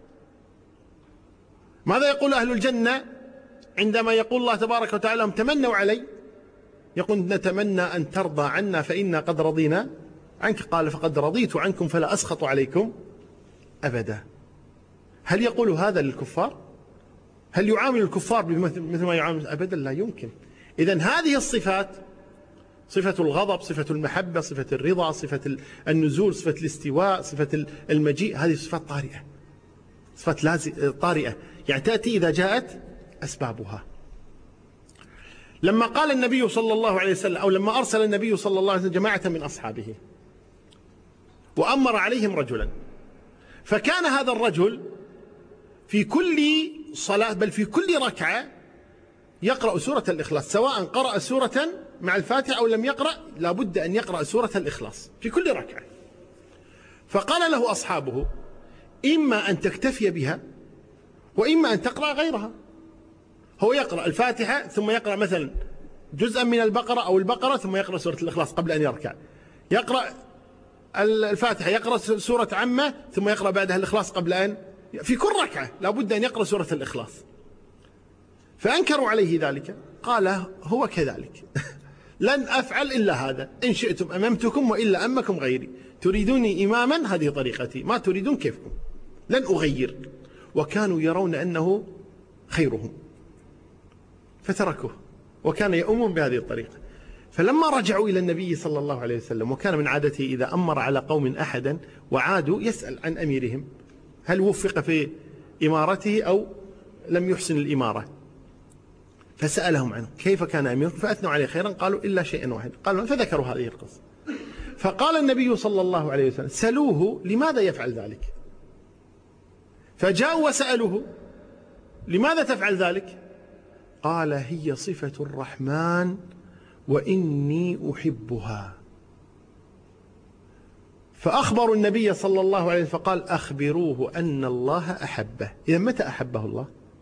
ماذا يقول أهل الجنة عندما يقول الله تبارك وتعالى لهم تمنوا علي؟ يقول نتمنى أن ترضى عنا فإنا قد رضينا عنك. قال فقد رضيت عنكم فلا أسخط عليكم أبدا. هل يقول هذا للكفار؟ هل يعامل الكفار مثل ما يعامل؟ أبدا، لا يمكن. إذن هذه الصفات، صفة الغضب، صفة المحبة، صفة الرضا، صفة النزول، صفة الاستواء، صفة المجيء، هذه صفات طارئة، صفات طارئة، يعني تأتي إذا جاءت أسبابها. لما قال النبي صلى الله عليه وسلم، أو لما أرسل النبي صلى الله عليه وسلم جماعة من أصحابه وأمر عليهم رجلا، فكان هذا الرجل في كل صلاة بل في كل ركعة يقرأ سورة الإخلاص، سواء قرأ سورة مع الفاتحة أو لم يقرأ، لابد أن يقرأ سورة الإخلاص في كل ركعة. فقال له أصحابه إما أن تكتفي بها وإما أن تقرأ غيرها. هو يقرأ الفاتحة ثم يقرأ مثلا جزءا من البقرة أو البقرة ثم يقرأ سورة الإخلاص قبل أن يركع، يقرأ الفاتحة، يقرأ سورة عامة ثم يقرأ بعدها الإخلاص قبل أن، في كل ركعة لابد أن يقرأ سورة الإخلاص. فأنكروا عليه ذلك، قال هو كذلك لن أفعل إلا هذا، إن شئتم أممتكم وإلا أمكم غيري، تريدوني إماما هذه طريقتي، ما تريدون كيفكم، لن أغير. وكانوا يرون أنه خيرهم فتركوه، وكان يؤمن بهذه الطريقة. فلما رجعوا إلى النبي صلى الله عليه وسلم، وكان من عادته إذا أمر على قوم أحدا وعادوا يسأل عن أميرهم هل وفق في إمارته أو لم يحسن الإمارة، فسألهم عنه كيف كان أميركم، فأثنوا عليه خيرا، قالوا إلا شيئا واحد، قالوا فذكروا هذه القصة. فقال النبي صلى الله عليه وسلم سلوه لماذا يفعل ذلك، فجاءوا وسألوه لماذا تفعل ذلك؟ قال هي صفة الرحمن وإني أحبها. فأخبروا النبي صلى الله عليه وسلم فقال أخبروه أن الله أحبه. إذا متى أحبه الله؟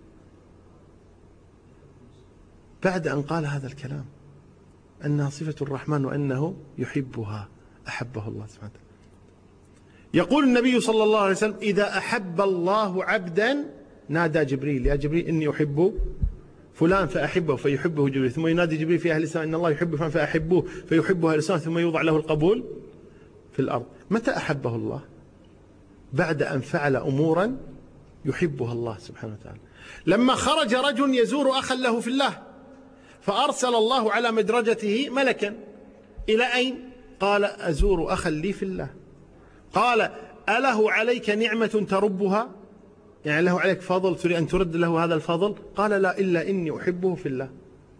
بعد أن قال هذا الكلام أنها صفة الرحمن وأنه يحبها، أحبه الله سبحانه وتعالى. يقول النبي صلى الله عليه وسلم إذا أحب الله عبدا نادى جبريل يا جبريل إني أحب فلان فأحبه فيحبه جبريل، ثم ينادي جبريل في أهل السماء إن الله يحب فلان فأحبوه فيحبه أهل السماء، ثم يوضع له القبول في الأرض. متى أحبه الله؟ بعد أن فعل أمورا يحبها الله سبحانه وتعالى. لما خرج رجل يزور أخا له في الله فأرسل الله على مدرجته ملكا، إلى أين؟ قال أزور أخا لي في الله. قال أله عليك نعمة تربها، يعني له عليك فضل تريد أن ترد له هذا الفضل؟ قال لا إلا إني أحبه في الله.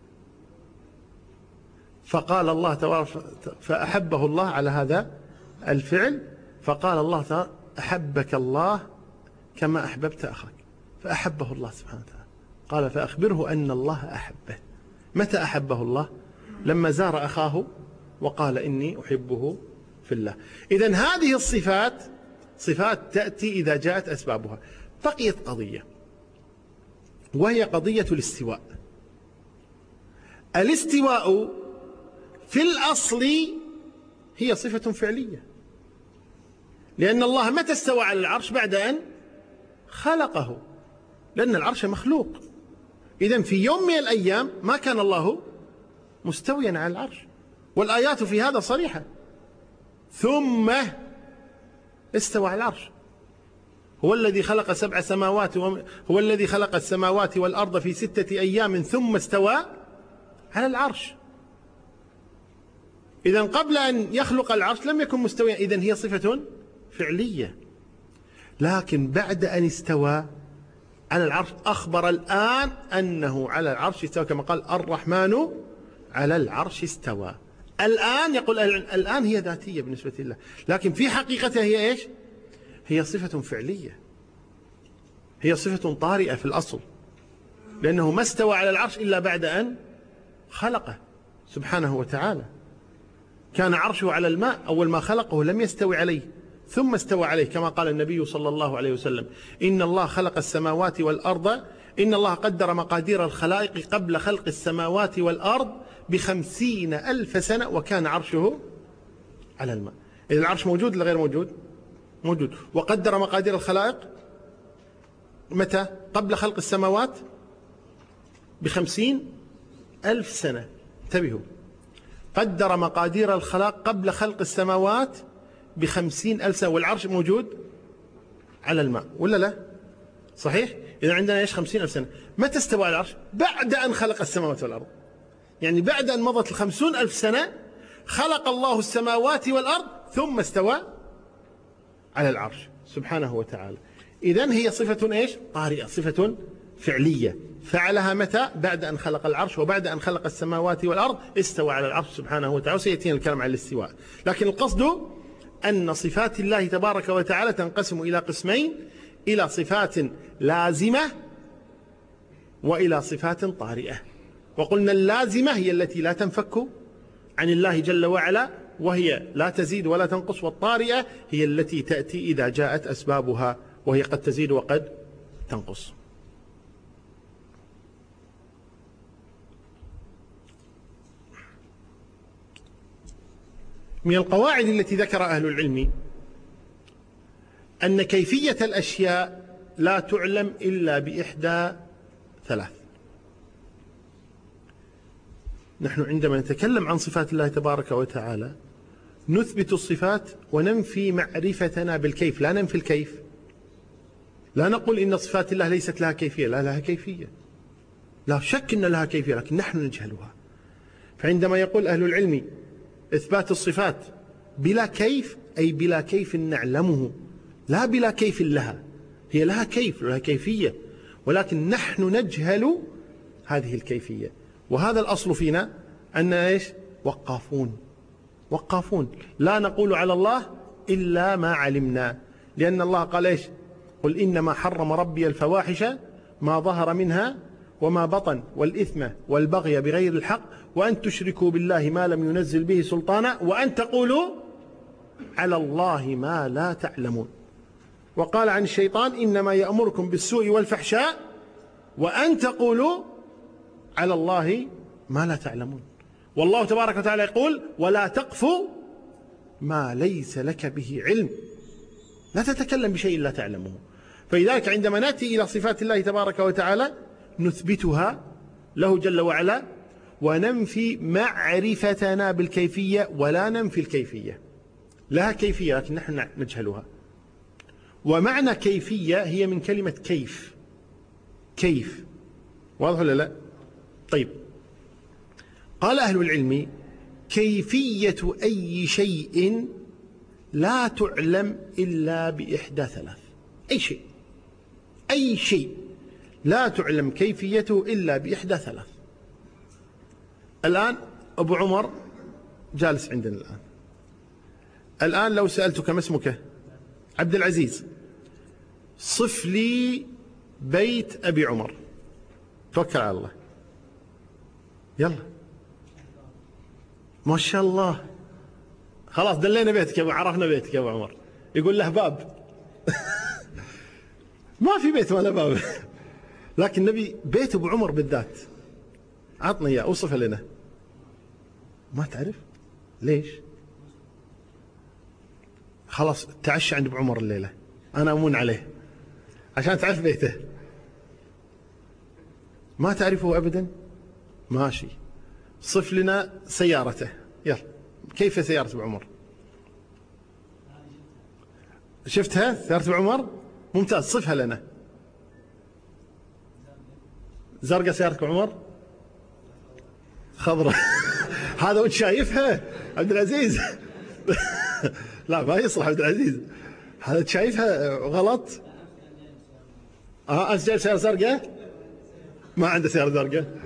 فقال الله تبارك فأحبه الله على هذا الفعل، فقال الله تعالى أحبك الله كما أحببت أخاك، فأحبه الله سبحانه وتعالى. قال فأخبره أن الله أحبه. متى أحبه الله؟ لما زار أخاه وقال إني أحبه في الله. إذن هذه الصفات صفات تأتي إذا جاءت أسبابها. بقيت قضية وهي قضية الاستواء. الاستواء في الأصل هي صفة فعلية، لأن الله متى استوى على العرش؟ بعد أن خلقه، لأن العرش مخلوق. إذن في يوم من الأيام ما كان الله مستويا على العرش، والآيات في هذا صريحة. ثم استوى على العرش. هو الذي خلق 7 سماوات، هو الذي خلق السماوات والأرض في 6 أيام ثم استوى على العرش. إذن قبل أن يخلق العرش لم يكن مستويا، إذن هي صفة فعلية. لكن بعد أن استوى على العرش أخبر الآن أنه على العرش استوى، كما قال الرحمن على العرش استوى. الآن يقول الآن هي ذاتية بالنسبة لله، لكن في حقيقتها هي إيش؟ هي صفة فعلية، هي صفة طارئة في الأصل، لأنه ما استوى على العرش إلا بعد أن خلقه سبحانه وتعالى. كان عرشه على الماء أول ما خلقه لم يستوي عليه ثم استوى عليه، كما قال النبي صلى الله عليه وسلم إن الله خلق السماوات والأرض إن الله قدر مقادير الخلائق قبل خلق السماوات والأرض ب50,000 سنة وكان عرشه على الماء. إذا العرش موجود ولا غير موجود؟ موجود. وقدر مقادير الخلائق متى؟ قبل خلق السماوات ب50,000 سنة. انتبهوا، قدر مقادير الخلائق قبل خلق السماوات ب50,000 سنة، والعرش موجود على الماء ولا لا؟ صحيح؟ إذا عندنا إيش 50,000 سنة. متى استوى على العرش؟ بعد أن خلق السماوات والأرض. يعني بعد أن مضت 50,000 سنة خلق الله السماوات والأرض ثم استوى على العرش سبحانه وتعالى. إذن هي صفة إيش؟ طارئة، صفة فعلية، فعلها متى؟ بعد أن خلق العرش، وبعد أن خلق السماوات والأرض استوى على العرش سبحانه وتعالى. وسيأتينا الكلام عن الاستواء، لكن القصد أن صفات الله تبارك وتعالى تنقسم إلى قسمين: إلى صفات لازمة وإلى صفات طارئة. وقلنا اللازمة هي التي لا تنفك عن الله جل وعلا وهي لا تزيد ولا تنقص، والطارئة هي التي تأتي إذا جاءت أسبابها وهي قد تزيد وقد تنقص. من القواعد التي ذكر أهل العلم أن كيفية الأشياء لا تعلم إلا بإحدى ثلاث. نحن عندما نتكلم عن صفات الله تبارك وتعالى نثبت الصفات وننفي معرفتنا بالكيف، لا ننفي الكيف. لا نقول إن صفات الله ليست لها كيفية، لا، لها كيفية، لا شك أن لها كيفية، لكن نحن نجهلها. فعندما يقول أهل العلم إثبات الصفات بلا كيف، أي بلا كيف نعلمه، لا بلا كيف لها، هي لها كيف، لها كيفية، ولكن نحن نجهل هذه الكيفية. وهذا الأصل فينا أن إيش؟ وقافون، لا نقول على الله إلا ما علمنا، لأن الله قال إيش؟ قل إنما حرم ربي الفواحش ما ظهر منها وما بطن والإثم والبغي بغير الحق وأن تشركوا بالله ما لم ينزل به سلطانا وأن تقولوا على الله ما لا تعلمون. وقال عن الشيطان إنما يأمركم بالسوء والفحشاء وأن تقولوا على الله ما لا تعلمون. والله تبارك وتعالى يقول ولا تقف ما ليس لك به علم، لا تتكلم بشيء لا تعلمه. فلذلك عندما نأتي إلى صفات الله تبارك وتعالى نثبتها له جل وعلا وننفي معرفتنا بالكيفية، ولا ننفي الكيفية، لها كيفية لكن نحن نجهلها. ومعنى كيفية هي من كلمة كيف، واضح ولا لا؟ طيب، قال أهل العلم كيفية أي شيء لا تعلم إلا بإحدى ثلاث. أي شيء لا تعلم كيفيته إلا بإحدى ثلاث. الآن أبو عمر جالس عندنا الآن لو سألتك ما اسمك؟ عبد العزيز، صف لي بيت أبي عمر. توكل على الله، يلا، ما شاء الله، خلاص دلينا بيتك، عرفنا بيتك يا أبو عمر. يقول له باب ما في بيت ولا باب لكن نبي بيت أبو عمر بالذات، عطنا إياه، أوصفه لنا. ما تعرف ليش؟ خلاص تعشى عند أبو عمر الليلة، أنا أمون عليه عشان تعرف بيته. ما تعرفه أبدا؟ ماشي، صف لنا سيارته، يلا. كيف سيارة أبو عمر؟ شفتها سيارة أبو عمر؟ ممتاز، صفها لنا. زرقاء سيارة أبو عمر؟ خضراء هذا وانت شايفها عبد العزيز لا ما يصلح عبد العزيز، هذا شايفها غلط. أنت جايب سيارة زرقاء؟ ما عنده سيارة زرقاء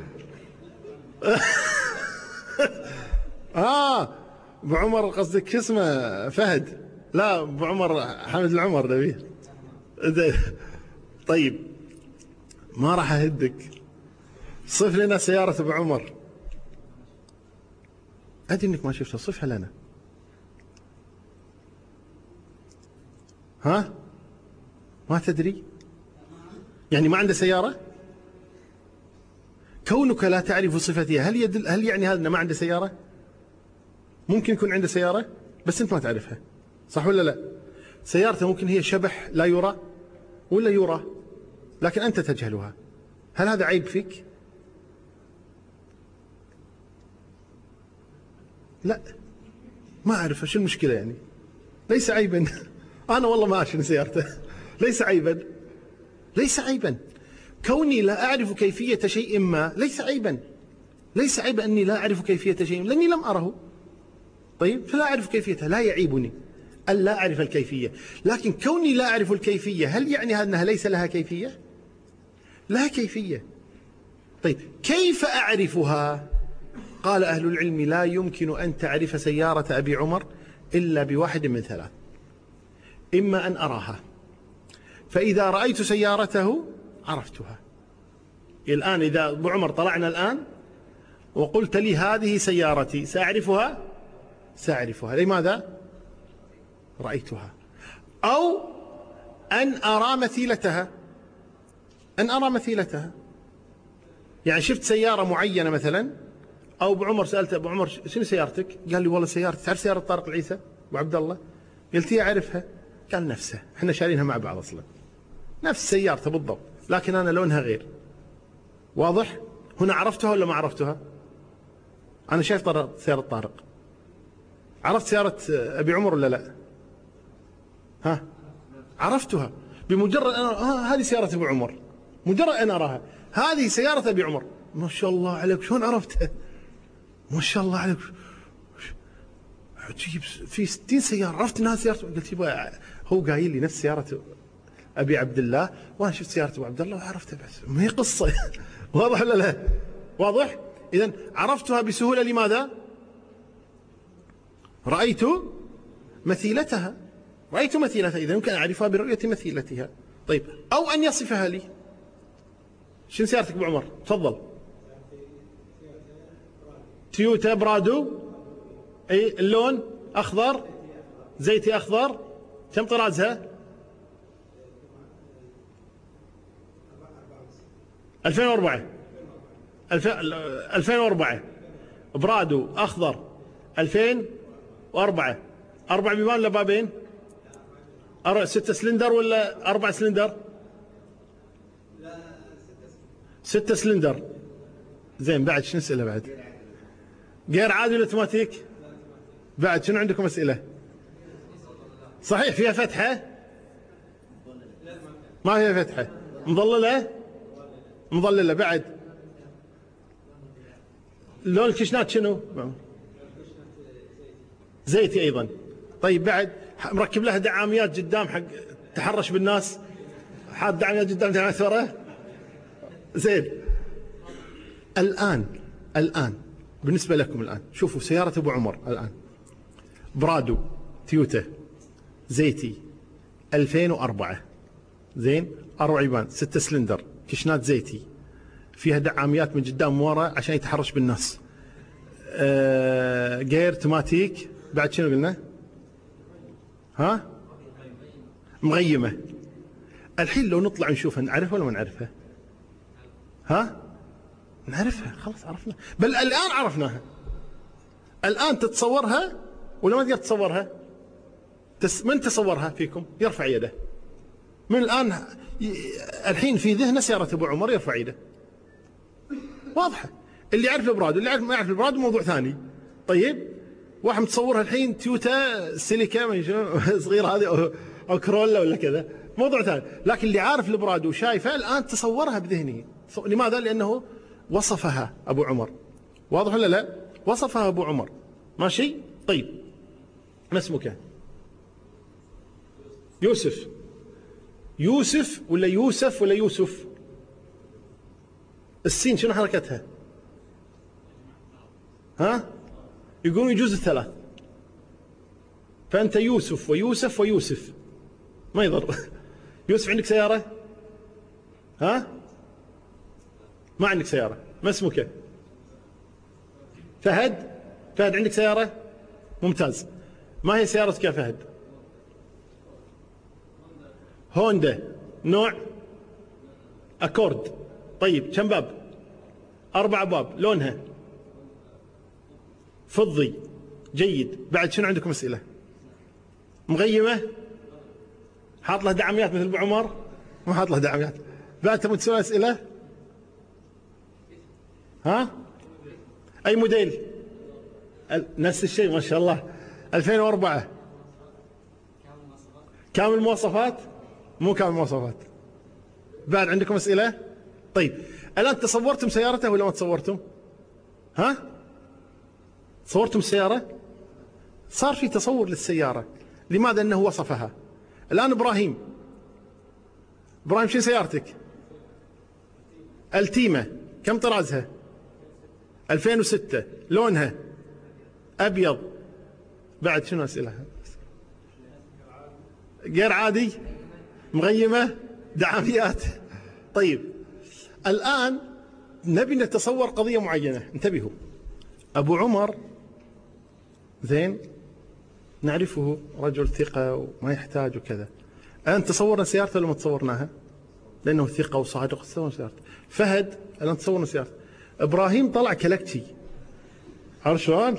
أبو عمر قصدك اسمه فهد؟ لا، أبو عمر حمد العمر نبيه. طيب ما راح أهدك، صف لنا سيارة أبو عمر. أدري إنك ما شفتها، صفها لنا. ها؟ ما تدري؟ يعني ما عنده سيارة؟ كونك لا تعرف صفتها هل يعني هذا أنه ما عنده سيارة؟ ممكن يكون عنده سيارة بس أنت ما تعرفها، صح ولا لا؟ سيارته ممكن هي شبح لا يرى ولا يرى لكن أنت تجهلها، هل هذا عيب فيك؟ لا، ما أعرف شو المشكلة يعني، ليس عيبا. أنا والله ما أعرف سيارته، ليس عيبا، ليس عيبا. كوني لا أعرف كيفية شيء ما ليس عيبا، ليس عيبا أني لا أعرف كيفية شيء لأني لم أره. طيب، فلا أعرف كيفيتها، لا يعيبني أن لا أعرف الكيفية. لكن كوني لا أعرف الكيفية هل يعني أنها ليس لها كيفية؟ لها كيفية. طيب، كيف أعرفها؟ قال أهل العلم: لا يمكن أن تعرف سيارة أبي عمر إلا بواحد من ثلاث: إما أن أراها، فإذا رأيت سيارته عرفتها. الآن إذا أبو عمر طلعنا الآن وقلت لي هذه سيارتي سأعرفها؟ سأعرفها. لماذا؟ رأيتها. أو أن أرى مثيلتها، أن أرى مثيلتها، يعني شفت سيارة معينة مثلا، أو أبو عمر سألت أبو عمر شنو سيارتك؟ قال لي والله سيارتي، تعرف سيارة طارق العيسى أبو عبد الله؟ قلت هي أعرفها. قال نفسها، احنا شارينها مع بعض أصلا، نفس سيارته بالضبط لكن أنا لونها غير. واضح؟ هنا عرفتها ولا ما عرفتها؟ أنا شايف سيارة طارق، عرفت سيارة أبي عمر ولا لا؟ ها؟ عرفتها بمجرد أنا هذه سيارة أبو عمر، مجرد أن أراها هذه سيارة أبي عمر. ما شاء الله عليك، شلون عرفتها؟ ما شاء الله عليك، عجيب، في 60 سيارة عرفت أنها سيارة. قلت يبا هو قايل لي نفس سيارة أبي عبد الله وأنا شفت سيارة أبو عبد الله وعرفتها، بس ما هي قصة. واضح ولا لا؟ واضح؟ إذن عرفتها بسهولة. لماذا؟ رأيت مثيلتها، رأيت مثيلتها، إذا يمكن أعرفها برؤية مثيلتها. طيب، أو أن يصفها لي. شنو سيارتك أبو عمر؟ تفضل. تويوتا برادو، أي اللون أخضر، زيتي أخضر. كم طرازها؟ 2004. 2004 برادو أخضر 2004. 4 بيبان ولا بابين؟ 6 سلندر ولا 4 سلندر؟ 6 سلندر. زين، بعد شنو نسأله بعد؟ غير عادي ولا اوتوماتيك؟ بعد شنو عندكم أسئلة؟ صحيح فيها فتحة؟ ما فيها فتحة. مظللة؟ مظللة. بعد لون الكشنات شنو؟ زيتي أيضا. طيب، بعد مركب لها دعاميات قدام حق تحرش بالناس، حاط دعاميات قدام دعاميات ورا. زين. الآن بالنسبة لكم الآن شوفوا سيارة أبو عمر الآن برادو تويوتا زيتي 2004. زين، 4 عيبان، 6 سلندر، كشنات زيتي، فيها دعاميات من قدام ورا عشان يتحرش بالناس، غير اوتوماتيك. بعد شنو قلنا؟ ها؟ مغيمة. الحين لو نطلع نشوفها نعرفها ولا ما نعرفها؟ ها؟ نعرفها، خلاص عرفنا، بل الآن عرفناها. الآن تتصورها ولا ما تقدر تتصورها؟ من تصورها فيكم؟ يرفع يده. من الآن الحين في ذهنه سيارة أبو عمر يرفع يده. واضحة. اللي يعرف البراد واللي ما يعرف البراد موضوع ثاني. طيب، واحد متصورها الحين تويوتا سيليكا صغيرة هذه أو كرولا ولا كذا، موضوع ثاني. لكن اللي عارف البراد وشايفه الآن تصورها بذهنه. لماذا؟ لأنه وصفها أبو عمر. واضح ولا لا؟ وصفها أبو عمر. ماشي؟ طيب، ما اسمك؟ يوسف. يوسف ولا يوسف ولا يوسف؟ السين شنو حركتها؟ ها؟ يقولون يجوز الثلاث، فأنت يوسف ويوسف ويوسف، ما يضر. يوسف عندك سيارة؟ ها؟ ما عندك سيارة. ما اسمك؟ فهد. فهد عندك سيارة؟ ممتاز. ما هي سيارتك يا فهد؟ هوندا. نوع؟ أكورد. طيب، كم باب؟ 4 أبواب، لونها فضي، جيد. بعد شنو عندكم أسئلة؟ مغيمة، حاط له دعاميات مثل أبو عمر، ما حاط له دعاميات. بعد تبون تسوي أسئلة؟ ها؟ أي موديل؟ نفس الشيء ما شاء الله. 2004 كامل المواصفات؟ مو كامل المواصفات. بعد عندكم أسئلة؟ طيب الآن تصورتم سيارته ولا ما تصورتم؟ ها؟ تصورتم السيارة؟ صار في تصور للسيارة. لماذا؟ أنه وصفها. الآن إبراهيم شو سيارتك؟ التيمة، كم طرازها؟ 2006، لونها أبيض. بعد شنو أسئلة؟ غير عادي، مغيمة، دعاميات. طيب الآن نبي نتصور قضية معينة. انتبهوا، أبو عمر زين نعرفه رجل ثقة وما يحتاج وكذا. الآن تصورنا سيارته ولا ما تصورناها؟ لأنه ثقة وصادق. تصورنا سيارته. فهد الآن تصورنا سيارته. إبراهيم طلع كلكتي، عرفت شلون؟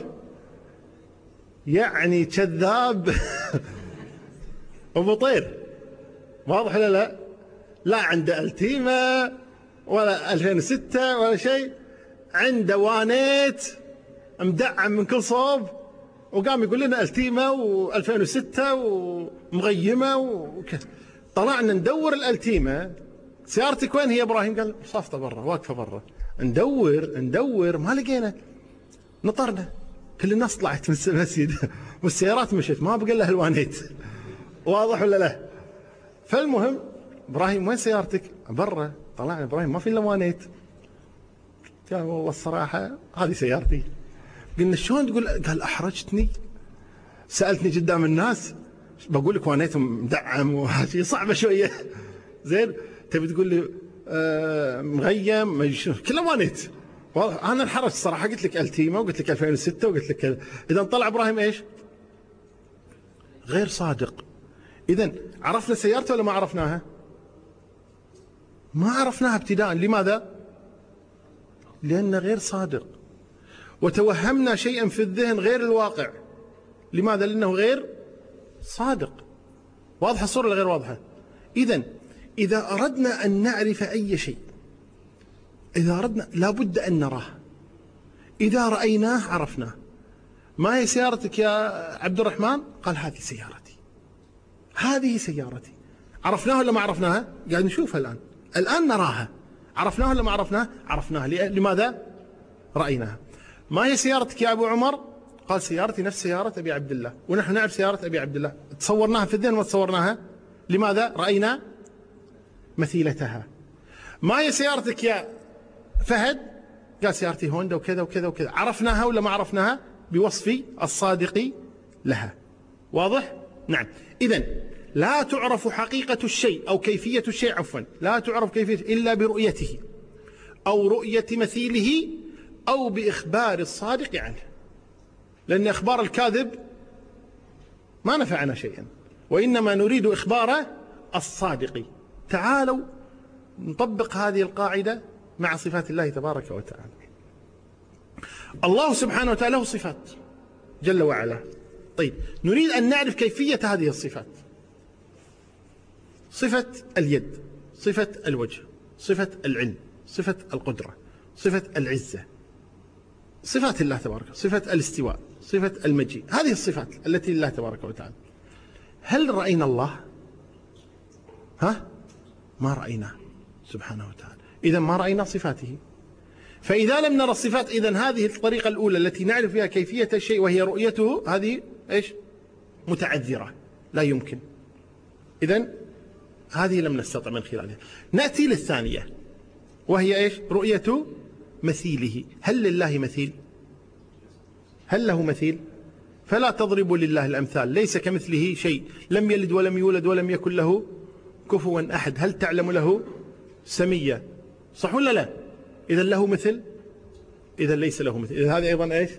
يعني كذاب. أبو طير، واضح ولا لا؟ لا عنده التيمة ولا 2006 ولا شيء، عنده وانيت مدعم من كل صوب، وقام يقول لنا التيمة و2006 ومغيمة وكذا. طلعنا ندور الالتيمة. سيارتك وين هي يا ابراهيم؟ قال صافطة برا، واقفة برا. ندور ما لقينا. نطرنا، كل الناس طلعت من المسجد والسيارات مشت، ما بقى لها الوانيت. واضح ولا لا؟ فالمهم ابراهيم وين سيارتك؟ برا. طلعنا ابراهيم ما في الا وانيت. قال والله الصراحة هذه سيارتي. قلنا شلون تقول؟ قال احرجتني، سألتني قدام الناس، بقول لك وانيت مدعم وهذه صعبة شوية. زين تبي تقول لي مغيم كله وانيت. انا انحرجت الصراحة، قلت لك التيمة وقلت لك 2006 وقلت لك كذا. اذا طلع ابراهيم ايش؟ غير صادق. اذا عرفنا سيارته ولا ما عرفناها؟ ما عرفناها ابتداء. لماذا؟ لأنه غير صادق، وتوهمنا شيئا في الذهن غير الواقع. لماذا؟ لأنه غير صادق. واضحة الصورة ولا غير واضحة؟ إذا أردنا أن نعرف أي شيء، إذا أردنا لابد أن نراه. إذا رأيناه عرفناه. ما هي سيارتك يا عبد الرحمن؟ قال هذه سيارتي، هذه سيارتي. عرفناها ولا ما عرفناها؟ قاعد نشوفها الآن نراها. عرفناها ولا ما عرفناها؟ عرفناها. لماذا؟ رأيناها. ما هي سيارتك يا أبو عمر؟ قال سيارتي نفس سيارة أبي عبد الله، ونحن نعرف سيارة أبي عبد الله. تصورناها في الذهن ولا تصورناها؟ لماذا؟ رأينا مثيلتها. ما هي سيارتك يا فهد؟ قال سيارتي هوندا وكذا وكذا وكذا. عرفناها ولا ما عرفناها؟ بوصف الصادق لها. واضح؟ نعم. إذن لا تعرف حقيقة الشيء أو كيفية الشيء، عفوا، لا تعرف كيفية إلا برؤيته أو رؤية مثيله أو بإخبار الصادق عنه. لأن إخبار الكاذب ما نفعنا شيئا، وإنما نريد إخبار الصادق. تعالوا نطبق هذه القاعدة مع صفات الله تبارك وتعالى. الله سبحانه وتعالى له صفات جل وعلا. طيب نريد أن نعرف كيفية هذه الصفات. صفة اليد، صفة الوجه، صفة العلم، صفة القدرة، صفة العزة، صفات الله تبارك، صفة الاستواء، صفة المجيء. هذه الصفات التي لله تبارك وتعالى. هل رأينا الله؟ ما رأيناه سبحانه وتعالى. إذا ما رأينا صفاته. فإذا لم نرى الصفات، إذن هذه الطريقة الأولى التي نعرف فيها كيفية الشيء وهي رؤيته، هذه إيش؟ متعذرة، لا يمكن. إذن هذه لم نستطع من خلالها. نأتي للثانية وهي إيش؟ رؤية مثيله. هل لله مثيل؟ هل له مثيل؟ فلا تضربوا لله الأمثال، ليس كمثله شيء، لم يلد ولم يولد ولم يكن له كفوا أحد. هل تعلم له سميا؟ صح ولا لا؟ إذا له مثل؟ إذا ليس له مثل. إذا هذه أيضا إيش؟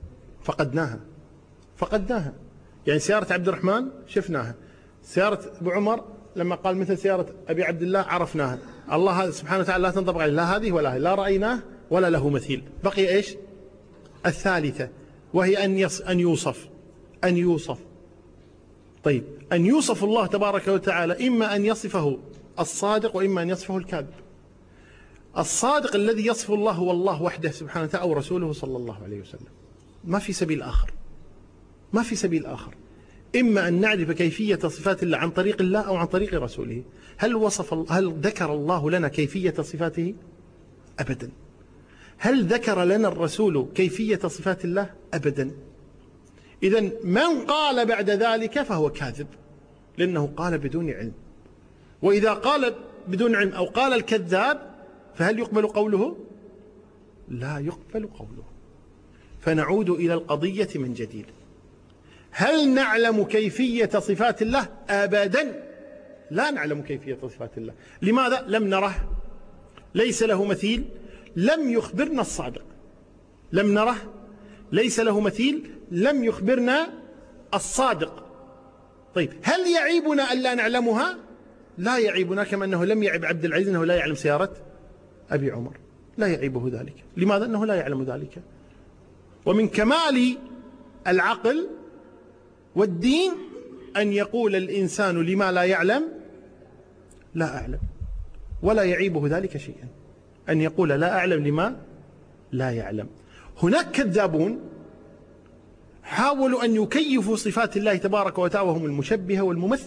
فقدناها. يعني سيارة عبد الرحمن شفناها، سيارة أبو عمر لما قال مثل سيارة أبي عبد الله عرفناها. الله سبحانه وتعالى لا تنطبق عليه لا هذه ولا هذه، لا رأيناه ولا له مثيل. بقي إيش؟ الثالثة، وهي أن يوصف. طيب، أن يوصف الله تبارك وتعالى إما أن يصفه الصادق وإما أن يصفه الكاذب. الصادق الذي يصف الله هو الله وحده سبحانه وتعالى أو رسوله صلى الله عليه وسلم، ما في سبيل آخر. إما أن نعرف كيفية صفات الله عن طريق الله أو عن طريق رسوله. هل ذكر الله لنا كيفية صفاته؟ أبدا. هل ذكر لنا الرسول كيفية صفات الله؟ أبدا. إذن من قال بعد ذلك فهو كاذب، لأنه قال بدون علم. وإذا قال بدون علم أو قال الكذاب فهل يقبل قوله؟ لا يقبل قوله. فنعود إلى القضية من جديد. هل نعلم كيفية صفات الله؟ أبدا لا نعلم كيفية صفات الله. لماذا؟ لم نره، ليس له مثيل، لم يخبرنا الصادق. لم نره، ليس له مثيل، لم يخبرنا الصادق. طيب، هل يعيبنا أن لا نعلمها؟ لا يعيبنا، كما أنه لم يعب عبد العزيز أنه لا يعلم سيارة أبي عمر، لا يعيبه ذلك. لماذا؟ أنه لا يعلم ذلك. ومن كمال العقل والدين أن يقول الإنسان لما لا يعلم لا أعلم، ولا يعيبه ذلك شيئا أن يقول لا أعلم لما لا يعلم. هناك كذابون حاولوا أن يكيفوا صفات الله تبارك وتعالى، وهم المشبهة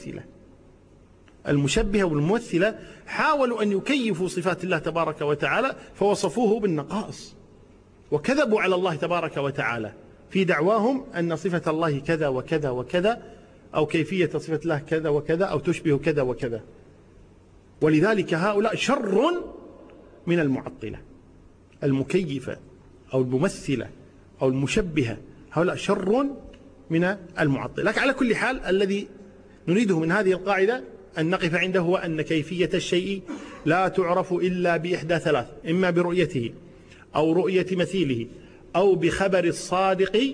والممثلة. حاولوا أن يكيفوا صفات الله تبارك وتعالى فوصفوه بالنقائص، وكذبوا على الله تبارك وتعالى في دعواهم أن صفة الله كذا وكذا وكذا، أو كيفية صفة الله كذا وكذا، أو تشبه كذا وكذا. ولذلك هؤلاء شر من المعطلة المكيفة أو الممثلة أو المشبهة. هؤلاء شر من المعطلة. لكن على كل حال الذي نريده من هذه القاعدة أن نقف عنده هو أن كيفية الشيء لا تعرف إلا بإحدى ثلاث: إما برؤيته أو رؤية مثيله أو بخبر الصادق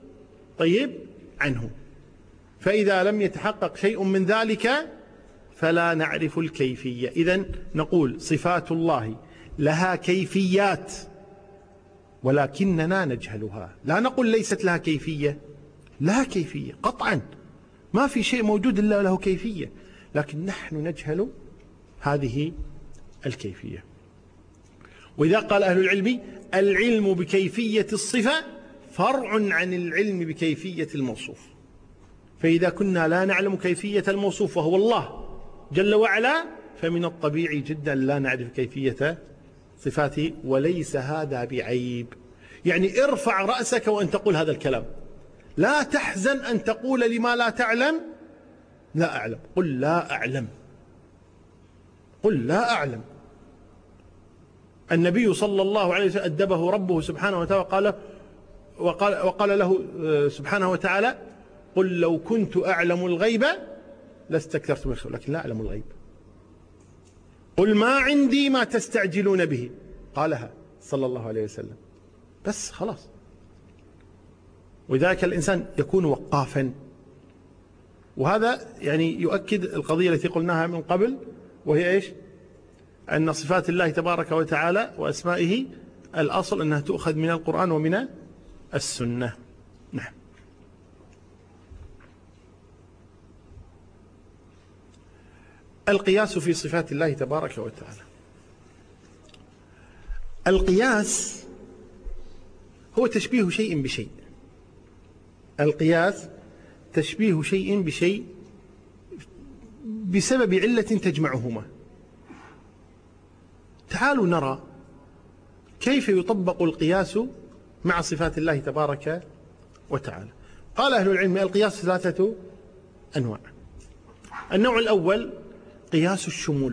عنه. فإذا لم يتحقق شيء من ذلك فلا نعرف الكيفية. إذن نقول صفات الله لها كيفيات ولكننا نجهلها. لا نقول ليست لها كيفية، لها كيفية قطعا، ما في شيء موجود إلا له كيفية، لكن نحن نجهل هذه الكيفية. وإذا قال أهل العلم: العلم بكيفية الصفة فرع عن العلم بكيفية الموصوف. فإذا كنا لا نعلم كيفية الموصوف وهو الله جل وعلا، فمن الطبيعي جدا لا نعرف كيفية صفاته، وليس هذا بعيب. يعني ارفع رأسك وأن تقول هذا الكلام، لا تحزن أن تقول لما لا تعلم لا أعلم. قل لا أعلم، قل لا أعلم. النبي صلى الله عليه وسلم أدبه ربه سبحانه وتعالى وقال له سبحانه وتعالى: قل لو كنت أعلم الغيب لاستكثرت من الخير، لكن لا أعلم الغيب. قل ما عندي ما تستعجلون به، قالها صلى الله عليه وسلم. بس خلاص. وذلك الإنسان يكون وقافا. وهذا يعني يؤكد القضية التي قلناها من قبل، وهي إيش؟ أن صفات الله تبارك وتعالى وأسمائه الأصل أنها تؤخذ من القرآن ومن السنة. نعم. القياس في صفات الله تبارك وتعالى. القياس هو تشبيه شيء بشيء. القياس تشبيه شيء بشيء بسبب علة تجمعهما. تعالوا نرى كيف يطبق القياس مع صفات الله تبارك وتعالى. قال أهل العلم: القياس 3 أنواع. النوع الأول قياس الشمول.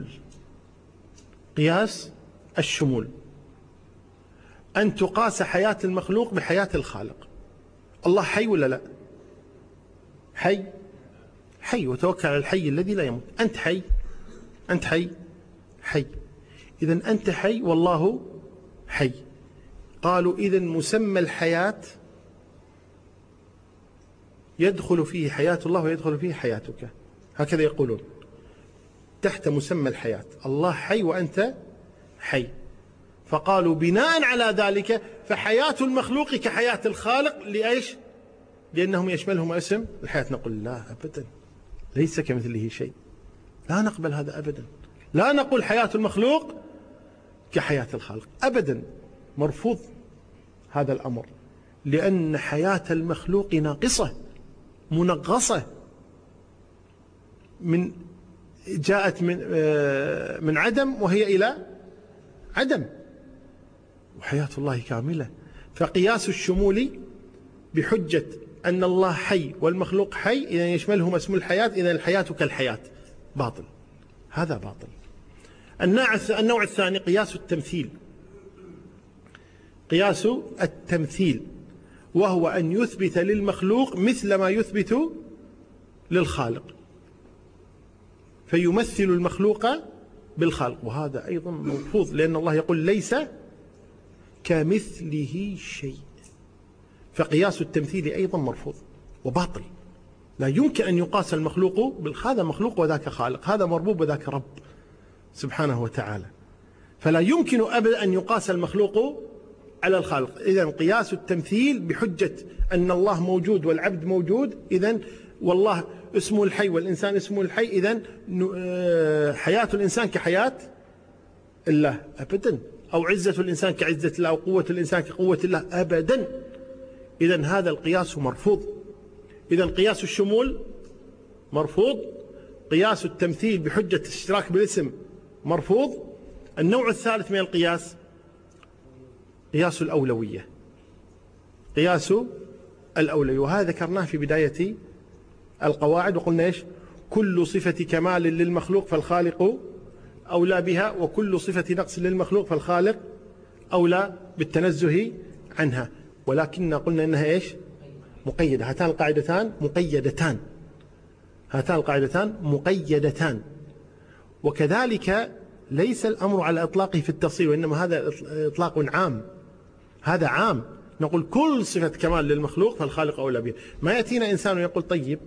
قياس الشمول أن تقاس حياة المخلوق بحياة الخالق. الله حي ولا لا؟ حي، حي، وتوكل على الحي الذي لا يموت. أنت حي، أنت حي، حي. إذن أنت حي والله حي. قالوا إذن مسمى الحياة يدخل فيه حياة الله ويدخل فيه حياتك، هكذا يقولون. تحت مسمى الحياة الله حي وأنت حي. فقالوا بناء على ذلك فحياة المخلوق كحياة الخالق. لإيش؟ لأنهم يشملهم اسم الحياة. نقول لا أبدا، ليس كمثله شيء، لا نقبل هذا أبدا. لا نقول حياة المخلوق كحياة الخالق أبدا، مرفوض هذا الأمر، لأن حياة المخلوق ناقصة منغصة، جاءت من عدم وهي إلى عدم، وحياة الله كاملة. فقياس الشمول بحجة أن الله حي والمخلوق حي إذا يشملهم اسم الحياة، إذا الحياة كالحياة، باطل، هذا باطل. النوع الثاني قياس التمثيل. قياس التمثيل وهو أن يثبت للمخلوق مثل ما يثبت للخالق، فيمثل المخلوق بالخالق، وهذا أيضا مرفوض، لأن الله يقول ليس كمثله شيء. فقياس التمثيل أيضا مرفوض وباطل. لا يمكن أن يقاس المخلوق هذا مخلوق وذاك خالق، هذا مربوب وذاك رب سبحانه وتعالى، فلا يمكن أبدا أن يقاس المخلوق على الخالق. إذن قياس التمثيل بحجة أن الله موجود والعبد موجود، إذن والله اسمه الحي والإنسان اسمه الحي، إذن حياة الإنسان كحياة الله أبدا، أو عزة الإنسان كعزة الله، أو قوة الإنسان كقوة الله أبدا. إذن هذا القياس مرفوض. إذن قياس الشمول مرفوض، قياس التمثيل بحجة الاشتراك بالاسم مرفوض. النوع الثالث من القياس قياس الأولوية. قياس الأولوية، وهذا ذكرناه في بداية القواعد، وقلنا إيش؟ كل صفة كمال للمخلوق فالخالق أولى بها، وكل صفة نقص للمخلوق فالخالق أولى بالتنزه عنها. ولكن قلنا إنها إيش؟ مقيدة. هاتان القاعدتان مقيدتان، هاتان القاعدتان مقيدتان. وكذلك ليس الأمر على إطلاقه في التفصيل، وإنما هذا إطلاق عام، هذا عام. نقول كل صفة كمال للمخلوق فالخالق أولى به. ما يأتينا إنسان ويقول طيب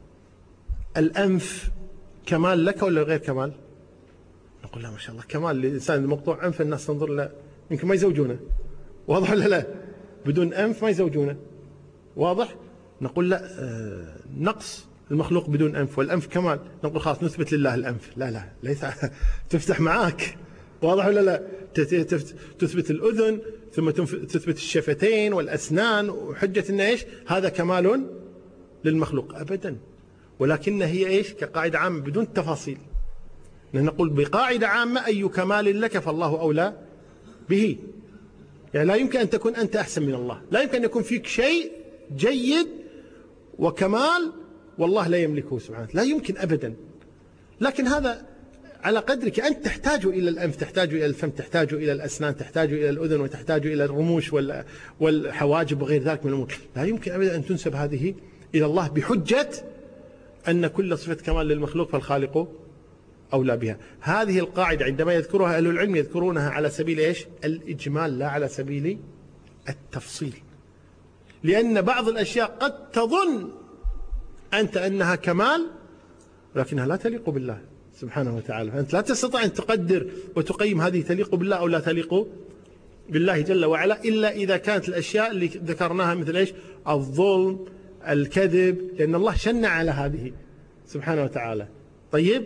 الأنف كمال لك ولا غير كمال؟ نقول لا ما شاء الله كمال للإنسان مقطوع أنف، الناس تنظر له يمكن ما يزوجونه، واضح ولا لا؟ بدون أنف ما يزوجونه، واضح؟ نقول لا، نقص المخلوق بدون أنف والأنف كمال، نقول خلاص نثبت لله الأنف. لا لا، ليس تفتح معاك، واضح ولا لا؟ تثبت الأذن ثم تثبت الشفتين والأسنان، وحجة إن إيش؟ هذا كمال للمخلوق أبدا. ولكن هي إيش؟ كقاعدة عامة بدون تفاصيل. نقول بقاعدة عامة أي كمال لك فالله أولى به. يعني لا يمكن أن تكون أنت أحسن من الله، لا يمكن أن يكون فيك شيء جيد وكمال والله لا يملكه سبحانه، لا يمكن أبدا. لكن هذا على قدرك أنت تحتاج إلى الأنف، تحتاج إلى الفم، تحتاج إلى الأسنان، تحتاج إلى الأذن، وتحتاج إلى الرموش والحواجب وغير ذلك من الأمور. لا يمكن أبدا أن تنسب هذه إلى الله بحجة أن كل صفة كمال للمخلوق فالخالق أولى بها. هذه القاعدة عندما يذكرها أهل العلم يذكرونها على سبيل إيش؟ الإجمال، لا على سبيل التفصيل. لأن بعض الأشياء قد تظن أنت أنها كمال لكنها لا تليق بالله سبحانه وتعالى، فأنت لا تستطيع أن تقدر وتقيم هذه تليق بالله أو لا تليق بالله جل وعلا، إلا إذا كانت الأشياء اللي ذكرناها مثل إيش؟ الظلم، الكذب، لأن الله شنع على هذه سبحانه وتعالى. طيب،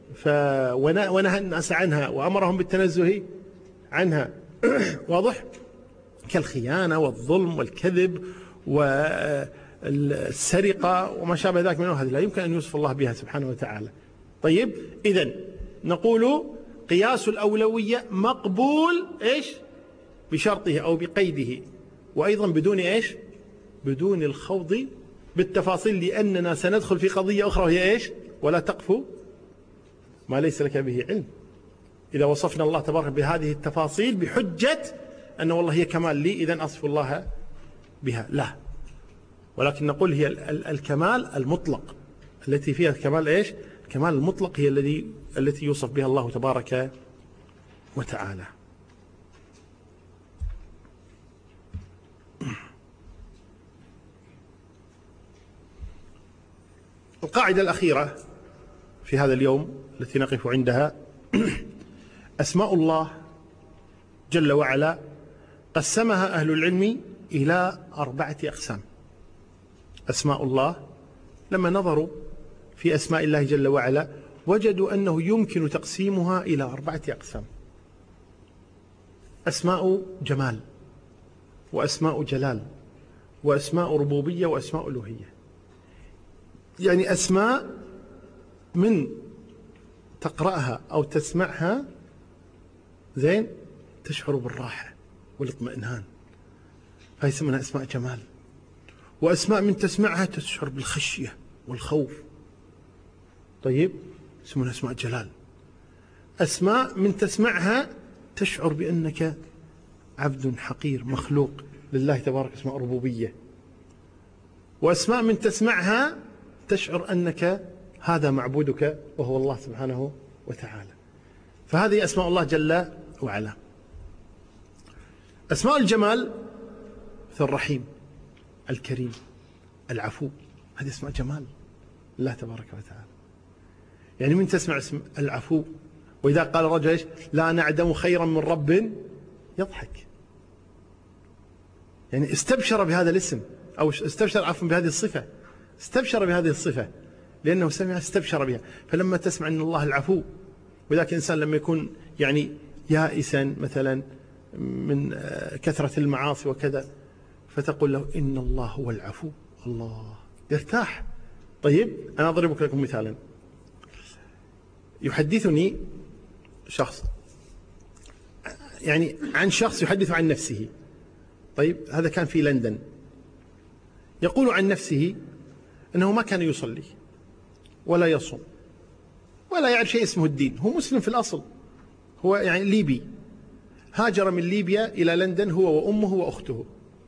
ونهى الناس عنها وأمرهم بالتنزه عنها واضح؟ كالخيانة والظلم والكذب والسرقة وما شابه ذلك من هذه لا يمكن أن يوصف الله بها سبحانه وتعالى. طيب، إذن نقول قياس الأولوية مقبول إيش؟ بشرطه أو بقيده، وأيضا بدون إيش؟ بدون الخوض بالتفاصيل، لأننا سندخل في قضية أخرى وهي إيش؟ ولا تقف ما ليس لك به علم. إذا وصفنا الله تبارك بهذه التفاصيل بحجة أن والله هي كمال لي، إذن أصف الله بها، لا. ولكن نقول هي الكمال المطلق التي فيها كمال إيش؟ الكمال المطلق هي التي يوصف بها الله تبارك وتعالى. القاعدة الأخيرة في هذا اليوم التي نقف عندها: أسماء الله جل وعلا قسمها أهل العلم إلى 4 أقسام. أسماء الله لما نظروا في أسماء الله جل وعلا وجدوا أنه يمكن تقسيمها إلى 4 أقسام: أسماء جمال، وأسماء جلال، وأسماء ربوبية، وأسماء ألوهية. يعني أسماء من تقرأها أو تسمعها زين تشعر بالراحة والاطمئنان، فهي يسمونها أسماء جمال. وأسماء من تسمعها تشعر بالخشية والخوف، طيب يسمونها أسماء جلال. أسماء من تسمعها تشعر بأنك عبد حقير مخلوق لله تبارك، اسماء ربوبية. وأسماء من تسمعها تشعر أنك هذا معبودك وهو الله سبحانه وتعالى. فهذه أسماء الله جل وعلا. أسماء الجمال مثل الرحيم، الكريم، العفو، هذه اسماء جمال الله تبارك وتعالى. يعني من تسمع اسم العفو، وإذا قال الرجل إيش؟ لا نعدم خيرا من رب يضحك، يعني استبشر بهذا الاسم، أو استبشر عفوا بهذه الصفة، استبشر بهذه الصفة لأنه سمع استبشر بها. فلما تسمع أن الله العفو، وذاك الإنسان لما يكون يعني يائسا مثلا من كثرة المعاصي وكذا، فتقول له إن الله هو العفو، الله يرتاح. طيب أنا أضرب لكم مثالا. يحدثني شخص يعني عن شخص يحدث عن نفسه، طيب هذا كان في لندن، يقول عن نفسه أنه ما كان يصلي ولا يصوم ولا يعرف شيء اسمه الدين. هو مسلم في الأصل، هو يعني ليبي، هاجر من ليبيا إلى لندن هو وأمه وأخته.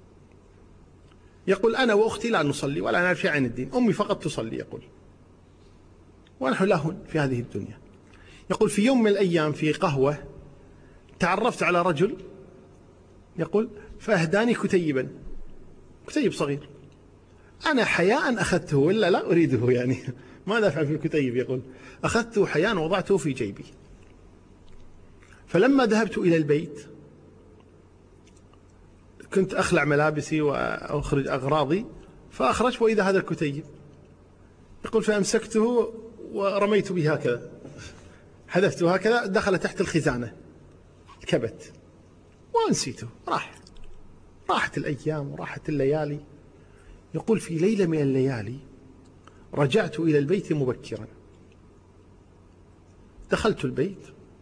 يقول أنا وأختي لا نصلي ولا نعرف شيء عن الدين، أمي فقط تصلي، يقول، ونحن لاهون في هذه الدنيا. يقول في يوم من الأيام في قهوة تعرفت على رجل، يقول فأهداني كتيبا، كتيب صغير، أنا حياء أخذته ولا لا أريده، يعني ماذا أفعل في الكتيب؟ يقول أخذته حياء ووضعته في جيبي. فلما ذهبت إلى البيت كنت أخلع ملابسي وأخرج أغراضي، فأخرج وإذا هذا الكتيب. يقول فأمسكته ورميت به هكذا، حذفته هكذا، دخل تحت الخزانة الكبت ونسيته. راحت الأيام وراحت الليالي. يقول في ليلة من الليالي رجعت إلى البيت مبكرا، دخلت البيت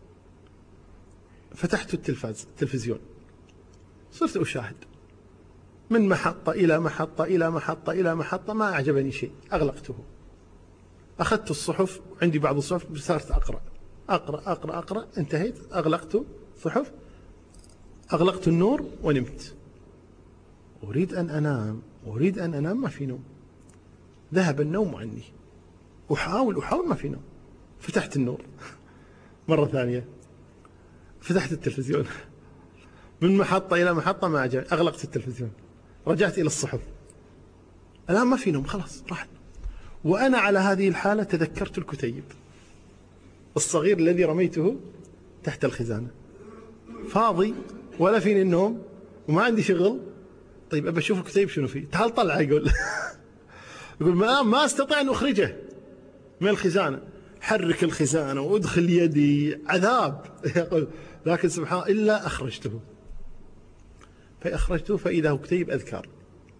فتحت التلفزيون، صرت أشاهد من محطة إلى محطة إلى محطة إلى محطة، ما أعجبني شيء، أغلقته. أخذت الصحف، عندي بعض الصحف، صارت أقرأ، انتهيت، أغلقت صحف، أغلقت النور ونمت. أريد أن أنام، ما في نوم، ذهب النوم عني، أحاول ما في نوم. فتحت النور مرة ثانية، فتحت التلفزيون من محطة إلى محطة، ما عجبني، أغلقت التلفزيون، رجعت إلى الصحف، الآن ما في نوم، خلاص راحت. وأنا على هذه الحالة تذكرت الكتيب الصغير الذي رميته تحت الخزانة، فاضي ولا فيني النوم وما عندي شغل. طيب أبى أشوف الكتيب شنو فيه، تعال طلع. يقول ما أستطيع أن أخرجه من الخزانة، حرك الخزانة وأدخل يدي، عذاب. يقول لكن سبحان إلا أخرجته. فأخرجته فإذا هو كتيب أذكار،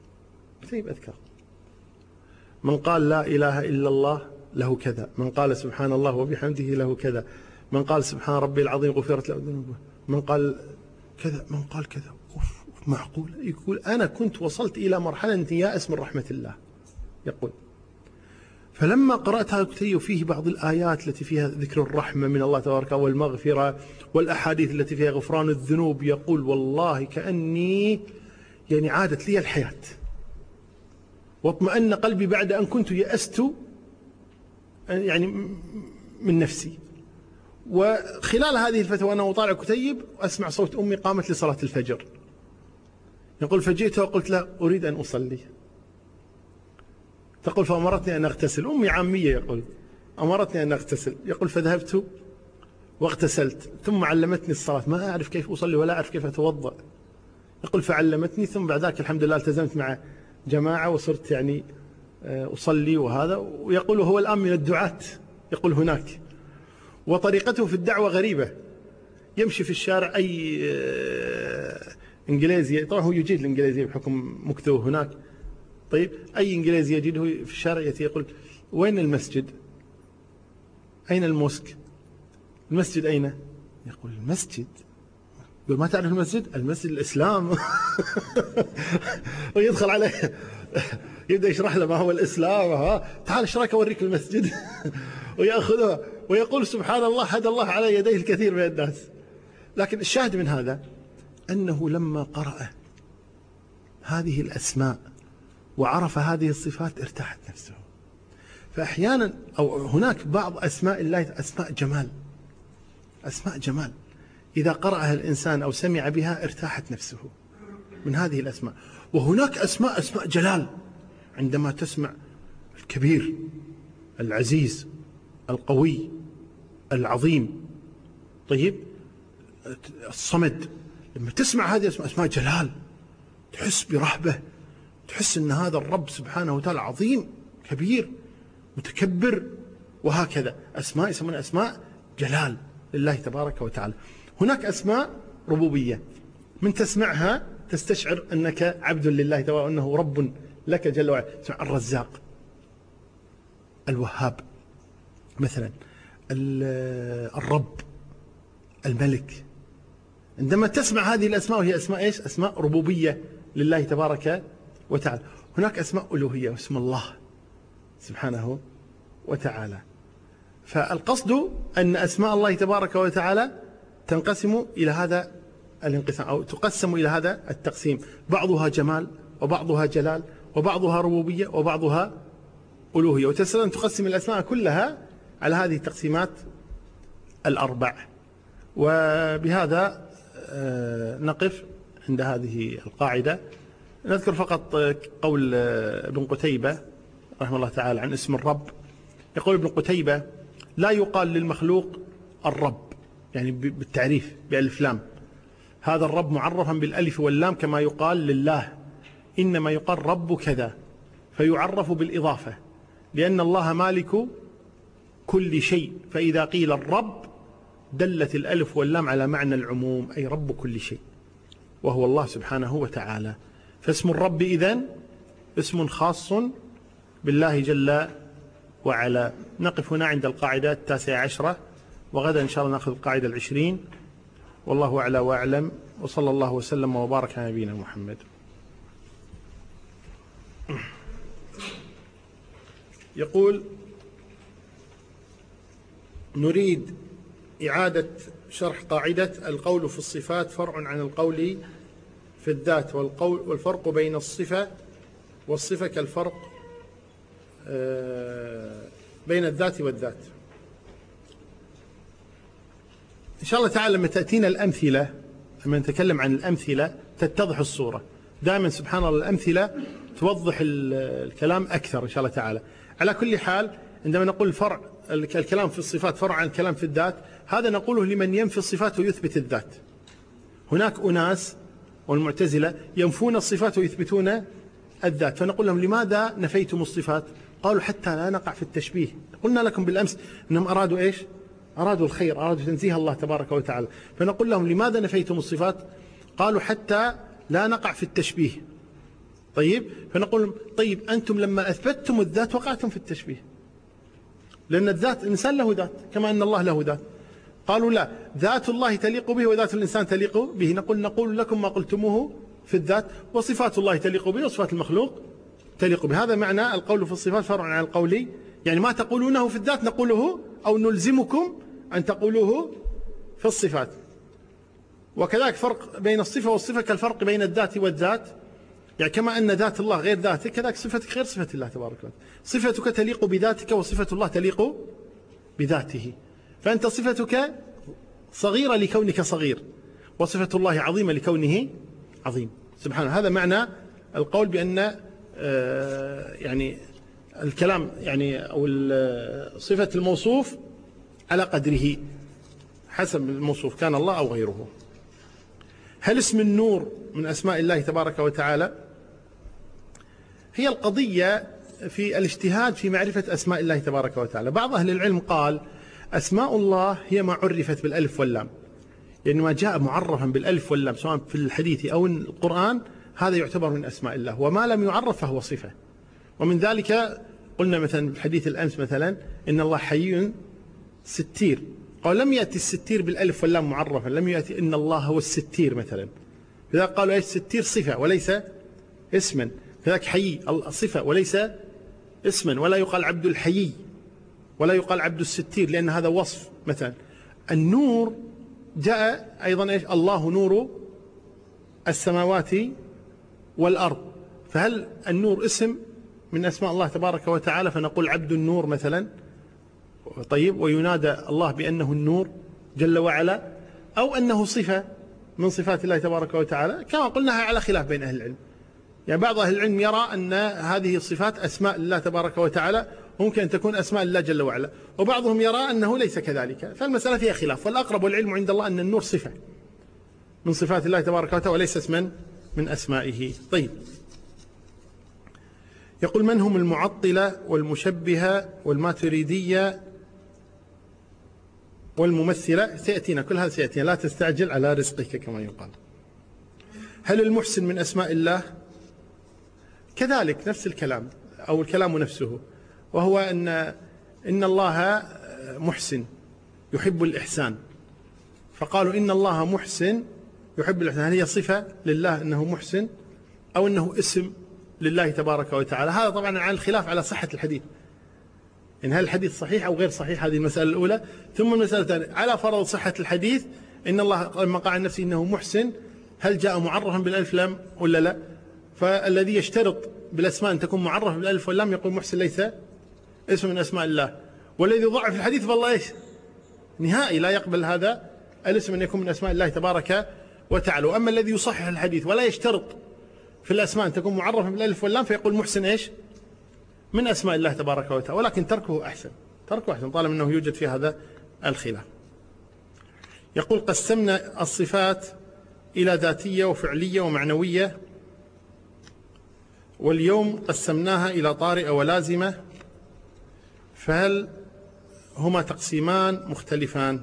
من قال لا إله إلا الله له كذا، من قال سبحان الله وبحمده له كذا، من قال سبحان ربي العظيم غفرت له ذنوبه، من قال كذا، من قال كذا. معقول؟ يقول أنا كنت وصلت إلى مرحلة يائس من رحمة الله. يقول فلما قرأت هذا الكتيب فيه بعض الآيات التي فيها ذكر الرحمة من الله تبارك والمغفرة، والأحاديث التي فيها غفران الذنوب، يقول والله كأني يعني عادت لي الحياة، واطمأن قلبي بعد أن كنت يأست يعني من نفسي. وخلال هذه الفترة وأنا أطالع كتيب أسمع صوت أمي قامت لصلاة الفجر. يقول فجئت وقلت لا أريد أن أصلي. تقول فأمرتني أن أغتسل، أمي عامية، يقول أمرتني أن أغتسل. يقول فذهبت واغتسلت ثم علمتني الصلاة، ما أعرف كيف أصلي ولا أعرف كيف أتوضأ. يقول فعلمتني، ثم بعد ذلك الحمد لله التزمت مع جماعة وصرت يعني أصلي وهذا. ويقول هو الآن من الدعاة، يقول هناك، وطريقته في الدعوة غريبة. يمشي في الشارع أي إنجليزي، طبعا هو يجيد الإنجليزية بحكم مكثه هناك، طيب أي إنجليزي يجده في الشارع يأتي يقول وين المسجد؟ أين الموسك؟ المسجد أين؟ يقول المسجد. يقول ما تعرف المسجد؟ المسجد الإسلام. ويدخل عليه يبدأ يشرح له ما هو الإسلام، تعال ايش رايك أوريك المسجد. ويأخذه ويقول سبحان الله هدى الله على يديه الكثير من الناس. لكن الشاهد من هذا أنه لما قرأ هذه الأسماء وعرف هذه الصفات ارتاحت نفسه. فأحيانا أو هناك بعض أسماء الله أسماء جمال، أسماء جمال إذا قرأها الإنسان أو سمع بها ارتاحت نفسه من هذه الأسماء. وهناك أسماء جلال، عندما تسمع الكبير، العزيز، القوي، العظيم، طيب الصمد، لما تسمع هذه أسماء جلال تحس برهبة، تحس أن هذا الرب سبحانه وتعالى عظيم كبير متكبر، وهكذا أسماء يسمونها أسماء جلال لله تبارك وتعالى. هناك أسماء ربوبية، من تسمعها تستشعر أنك عبد لله تبارك وأنه رب لك جل وعلا. تسمع الرزاق، الوهاب مثلا، الرب، الملك. عندما تسمع هذه الأسماء وهي أسماء إيش؟ أسماء ربوبية لله تبارك وتعالى. هناك أسماء ألوهية واسم الله سبحانه وتعالى. فالقصد أن أسماء الله تبارك وتعالى تنقسم إلى هذا الانقسام أو تقسم إلى هذا التقسيم، بعضها جمال وبعضها جلال وبعضها ربوبية وبعضها ألوهية. وتستطيع أن تقسم الأسماء كلها على هذه التقسيمات الأربع. وبهذا نقف عند هذه القاعدة. نذكر فقط قول ابن قتيبة رحمه الله تعالى عن اسم الرب. يقول ابن قتيبة لا يقال للمخلوق الرب يعني بالتعريف بألف لام، هذا الرب معرفا بالألف واللام كما يقال لله، إنما يقال رب كذا فيعرف بالإضافة، لأن الله مالك كل شيء، فإذا قيل الرب دلت الألف واللام على معنى العموم، أي رب كل شيء وهو الله سبحانه وتعالى. فاسم الرب إذن اسم خاص بالله جل وعلا. نقف هنا عند القاعدة 19، وغدا إن شاء الله نأخذ القاعدة 20. والله أعلى وأعلم، وصلى الله وسلم وبارك على نبينا محمد. يقول نريد إعادة شرح قاعدة القول في الصفات فرع عن القول في الذات، والفرق بين الصفة والصفة كالفرق بين الذات والذات. إن شاء الله تعالى لما تأتينا الأمثلة، لما نتكلم عن الأمثلة تتضح الصورة. دائما سبحان الله الأمثلة توضح الكلام أكثر إن شاء الله تعالى. على كل حال عندما نقول فرع الكلام في الصفات فرع عن الكلام في الذات، هذا نقوله لمن ينفي الصفات ويثبت الذات. هناك أناس والمعتزلة ينفون الصفات ويثبتون الذات، فنقول لهم لماذا نفيتم الصفات؟ قالوا حتى لا نقع في التشبيه. قلنا لكم بالأمس أنهم أرادوا إيش؟ أرادوا الخير، أرادوا تنزيه الله تبارك وتعالى. فنقول لهم لماذا نفيتم الصفات؟ قالوا حتى لا نقع في التشبيه. طيب، فنقول لهم طيب أنتم لما أثبتتم الذات وقعتم في التشبيه، لأن الذات الإنسان له ذات كما أن الله له ذات. قالوا لا، ذات الله تليق به وذات الإنسان تليق به. نقول لكم ما قلتموه في الذات، وصفات الله تليق به وصفات المخلوق تليق به. هذا معنى القول في الصفات فرع عن القول، يعني ما تقولونه في الذات نقوله أو نلزمكم أن تقولوه في الصفات. وكذلك فرق بين الصفة والصفة كالفرق بين الذات والذات، يعني كما أن ذات الله غير ذاتك كذلك صفتك غير صفة الله تبارك وتعالى. صفتك تليق بذاتك وصفة الله تليق بذاته. فأنت صفتك صغيرة لكونك صغير، وصفة الله عظيمة لكونه عظيم سبحانه. هذا معنى القول بأن يعني الكلام يعني أو صفة الموصوف على قدره، حسب الموصوف كان الله أو غيره. هل اسم النور من أسماء الله تبارك وتعالى؟ هي القضية في الاجتهاد في معرفة أسماء الله تبارك وتعالى. بعض أهل العلم قال أسماء الله هي ما عرفت بالألف واللام، يعني ما جاء معرفا بالألف واللام سواء في الحديث أو القرآن هذا يعتبر من أسماء الله، وما لم يعرف فهو صفة. ومن ذلك قلنا مثلا في حديث الأمس مثلا إن الله حي ستير، قال لم يأتي الستير بالألف واللام معرفا، لم يأتي إن الله هو الستير مثلا، لذا قالوا إيش ستير صفة وليس اسما، كذلك حي صفة وليس اسما، ولا يقال عبد الحيي ولا يقال عبد الستير لأن هذا وصف. مثلا النور جاء أيضا إيش الله نور السماوات والأرض، فهل النور اسم من أسماء الله تبارك وتعالى فنقول عبد النور مثلا؟ طيب، وينادى الله بأنه النور جل وعلا، أو أنه صفة من صفات الله تبارك وتعالى؟ كما قلناها على خلاف بين أهل العلم، يعني بعض أهل العلم يرى أن هذه الصفات أسماء الله تبارك وتعالى ممكن أن تكون أسماء الله جل وعلا، وبعضهم يرى أنه ليس كذلك، فالمسألة فيها خلاف، والأقرب والعلم عند الله أن النور صفة من صفات الله تبارك وتعالى وليس اسما من أسمائه. طيب، يقول من هم المعطلة والمشبهة والماتريدية والممثلة؟ سيأتينا كل هذا سيأتينا، لا تستعجل على رزقك كما يقال. هل المحسن من أسماء الله؟ كذلك نفس الكلام أو الكلام نفسه، وهو إن الله محسن يحب الإحسان، فقالوا إن الله محسن يحب الإحسان، هل هي صفة لله أنه محسن أو أنه اسم لله تبارك وتعالى؟ هذا طبعا عن الخلاف على صحة الحديث، إن هل الحديث صحيح أو غير صحيح، هذه المسألة الأولى. ثم المسألة الثانية على فرض صحة الحديث، إن الله لما قال عن نفسه إنه محسن هل جاء معرفا بالألف لام ولا لا؟ فالذي يشترط بالأسماء أن تكون معرفة بالألف واللام يقول محسن ليس اسم من أسماء الله، والذي ضعف الحديث فالله إيش نهائي لا يقبل هذا الاسم أن يكون من أسماء الله تبارك وتعالى. وأما الذي يصحح الحديث ولا يشترط في الأسماء أن تكون معرفة بالألف واللام فيقول محسن إيش من أسماء الله تبارك وتعالى، ولكن تركه أحسن، تركه أحسن طالما أنه يوجد في هذا الخلاف. يقول قسمنا الصفات إلى ذاتية وفعلية ومعنوية، واليوم قسمناها إلى طارئة ولازمة، فهل هما تقسيمان مختلفان؟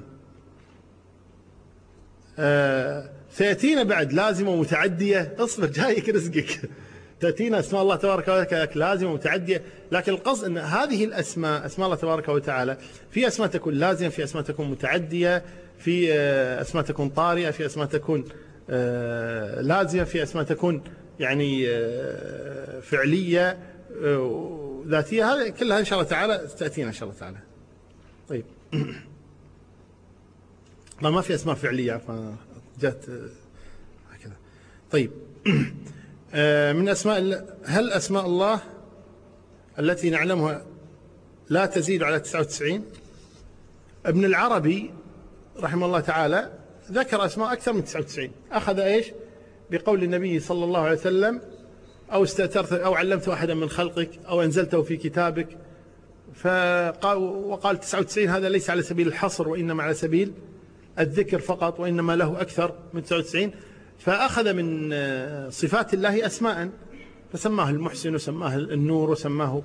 سيأتينا بعد لازمة ومتعدية، اصبر جايك رزقك، تأتينا أسماء الله تبارك وتعالى لازمة ومتعدية، لكن القصد أن هذه الأسماء أسماء الله تبارك وتعالى في أسماء تكون لازمة، في أسماء تكون متعدية، في أسماء تكون طارئة، في أسماء تكون لازمة، في أسماء تكون يعني فعلية ذاتية، هذه كلها إن شاء الله تعالى تأتينا إن شاء الله تعالى. طيب ما في أسماء فعلية فجات هكذا. طيب من أسماء، هل أسماء الله التي نعلمها لا تزيد على 99؟ ابن العربي رحمه الله تعالى ذكر أسماء أكثر من 99، أخذ إيش بقول النبي صلى الله عليه وسلم أو استأثرت أو علمت أحدا من خلقك أو أنزلته في كتابك، وقال 99 هذا ليس على سبيل الحصر وإنما على سبيل الذكر فقط، وإنما له أكثر من 99، فأخذ من صفات الله أسماء فسماه المحسن وسماه النور وسماه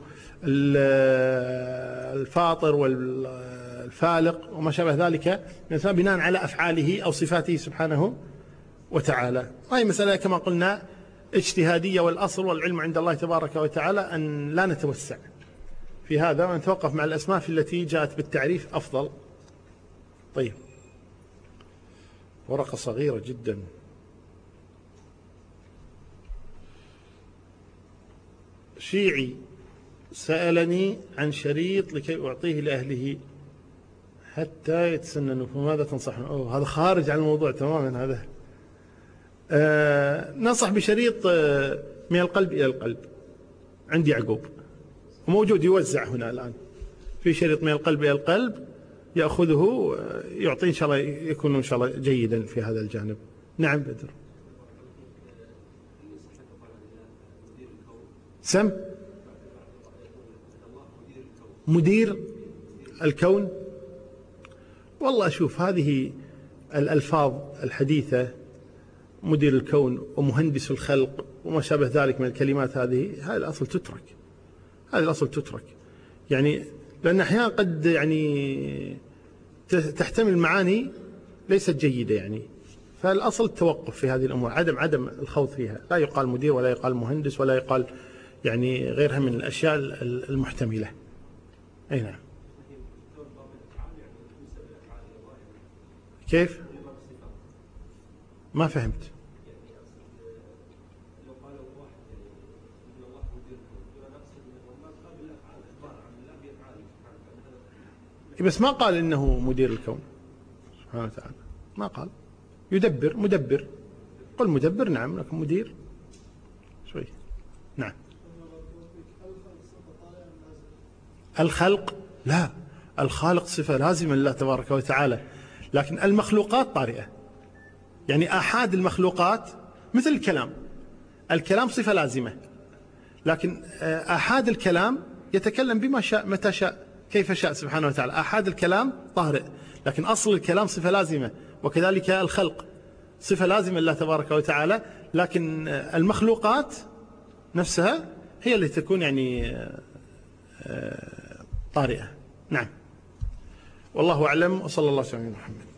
الفاطر والفالق وما شابه ذلك بناء على أفعاله أو صفاته سبحانه وتعالى. وهي مسألة كما قلنا اجتهادية، والأصل والعلم عند الله تبارك وتعالى أن لا نتوسع في هذا ونتوقف مع الأسماء في التي جاءت بالتعريف أفضل. طيب، ورقة صغيرة جدا. شيعي سألني عن شريط لكي أعطيه لأهله حتى يتسننوا، فماذا تنصحنا؟ هذا خارج عن الموضوع تماما. هذا ننصح بشريط من القلب إلى القلب عند يعقوب، وموجود يوزع هنا الآن، في شريط من القلب إلى القلب يأخذه يعطي إن شاء الله، يكون إن شاء الله جيدا في هذا الجانب. نعم بدر. سم مدير الكون، والله أشوف هذه الألفاظ الحديثة مدير الكون ومهندس الخلق وما شابه ذلك من الكلمات هذه الأصل تترك. هذه الأصل تترك يعني، لأن أحيانا قد يعني تحتمل معاني ليست جيدة يعني، فالأصل التوقف في هذه الأمور، عدم الخوض فيها. لا يقال مدير ولا يقال مهندس ولا يقال يعني غيرها من الأشياء المحتملة. أي نعم. كيف؟ ما فهمت. بس ما قال إنه مدير الكون سبحانه وتعالى، ما قال. يدبر، مدبر، قل مدبر نعم، لكن مدير شوي. نعم. الخلق لا، الخالق صفة لازمة لله تبارك وتعالى، لكن المخلوقات طارئة. يعني آحاد المخلوقات مثل الكلام صفة لازمة، لكن آحاد الكلام يتكلم بما شاء متى شاء كيف شاء سبحانه وتعالى. آحاد الكلام طارئ، لكن أصل الكلام صفة لازمة، وكذلك الخلق صفة لازمة لله تبارك وتعالى، لكن المخلوقات نفسها هي اللي تكون يعني طارئة. نعم. والله أعلم، وصلى الله عليه وسلم.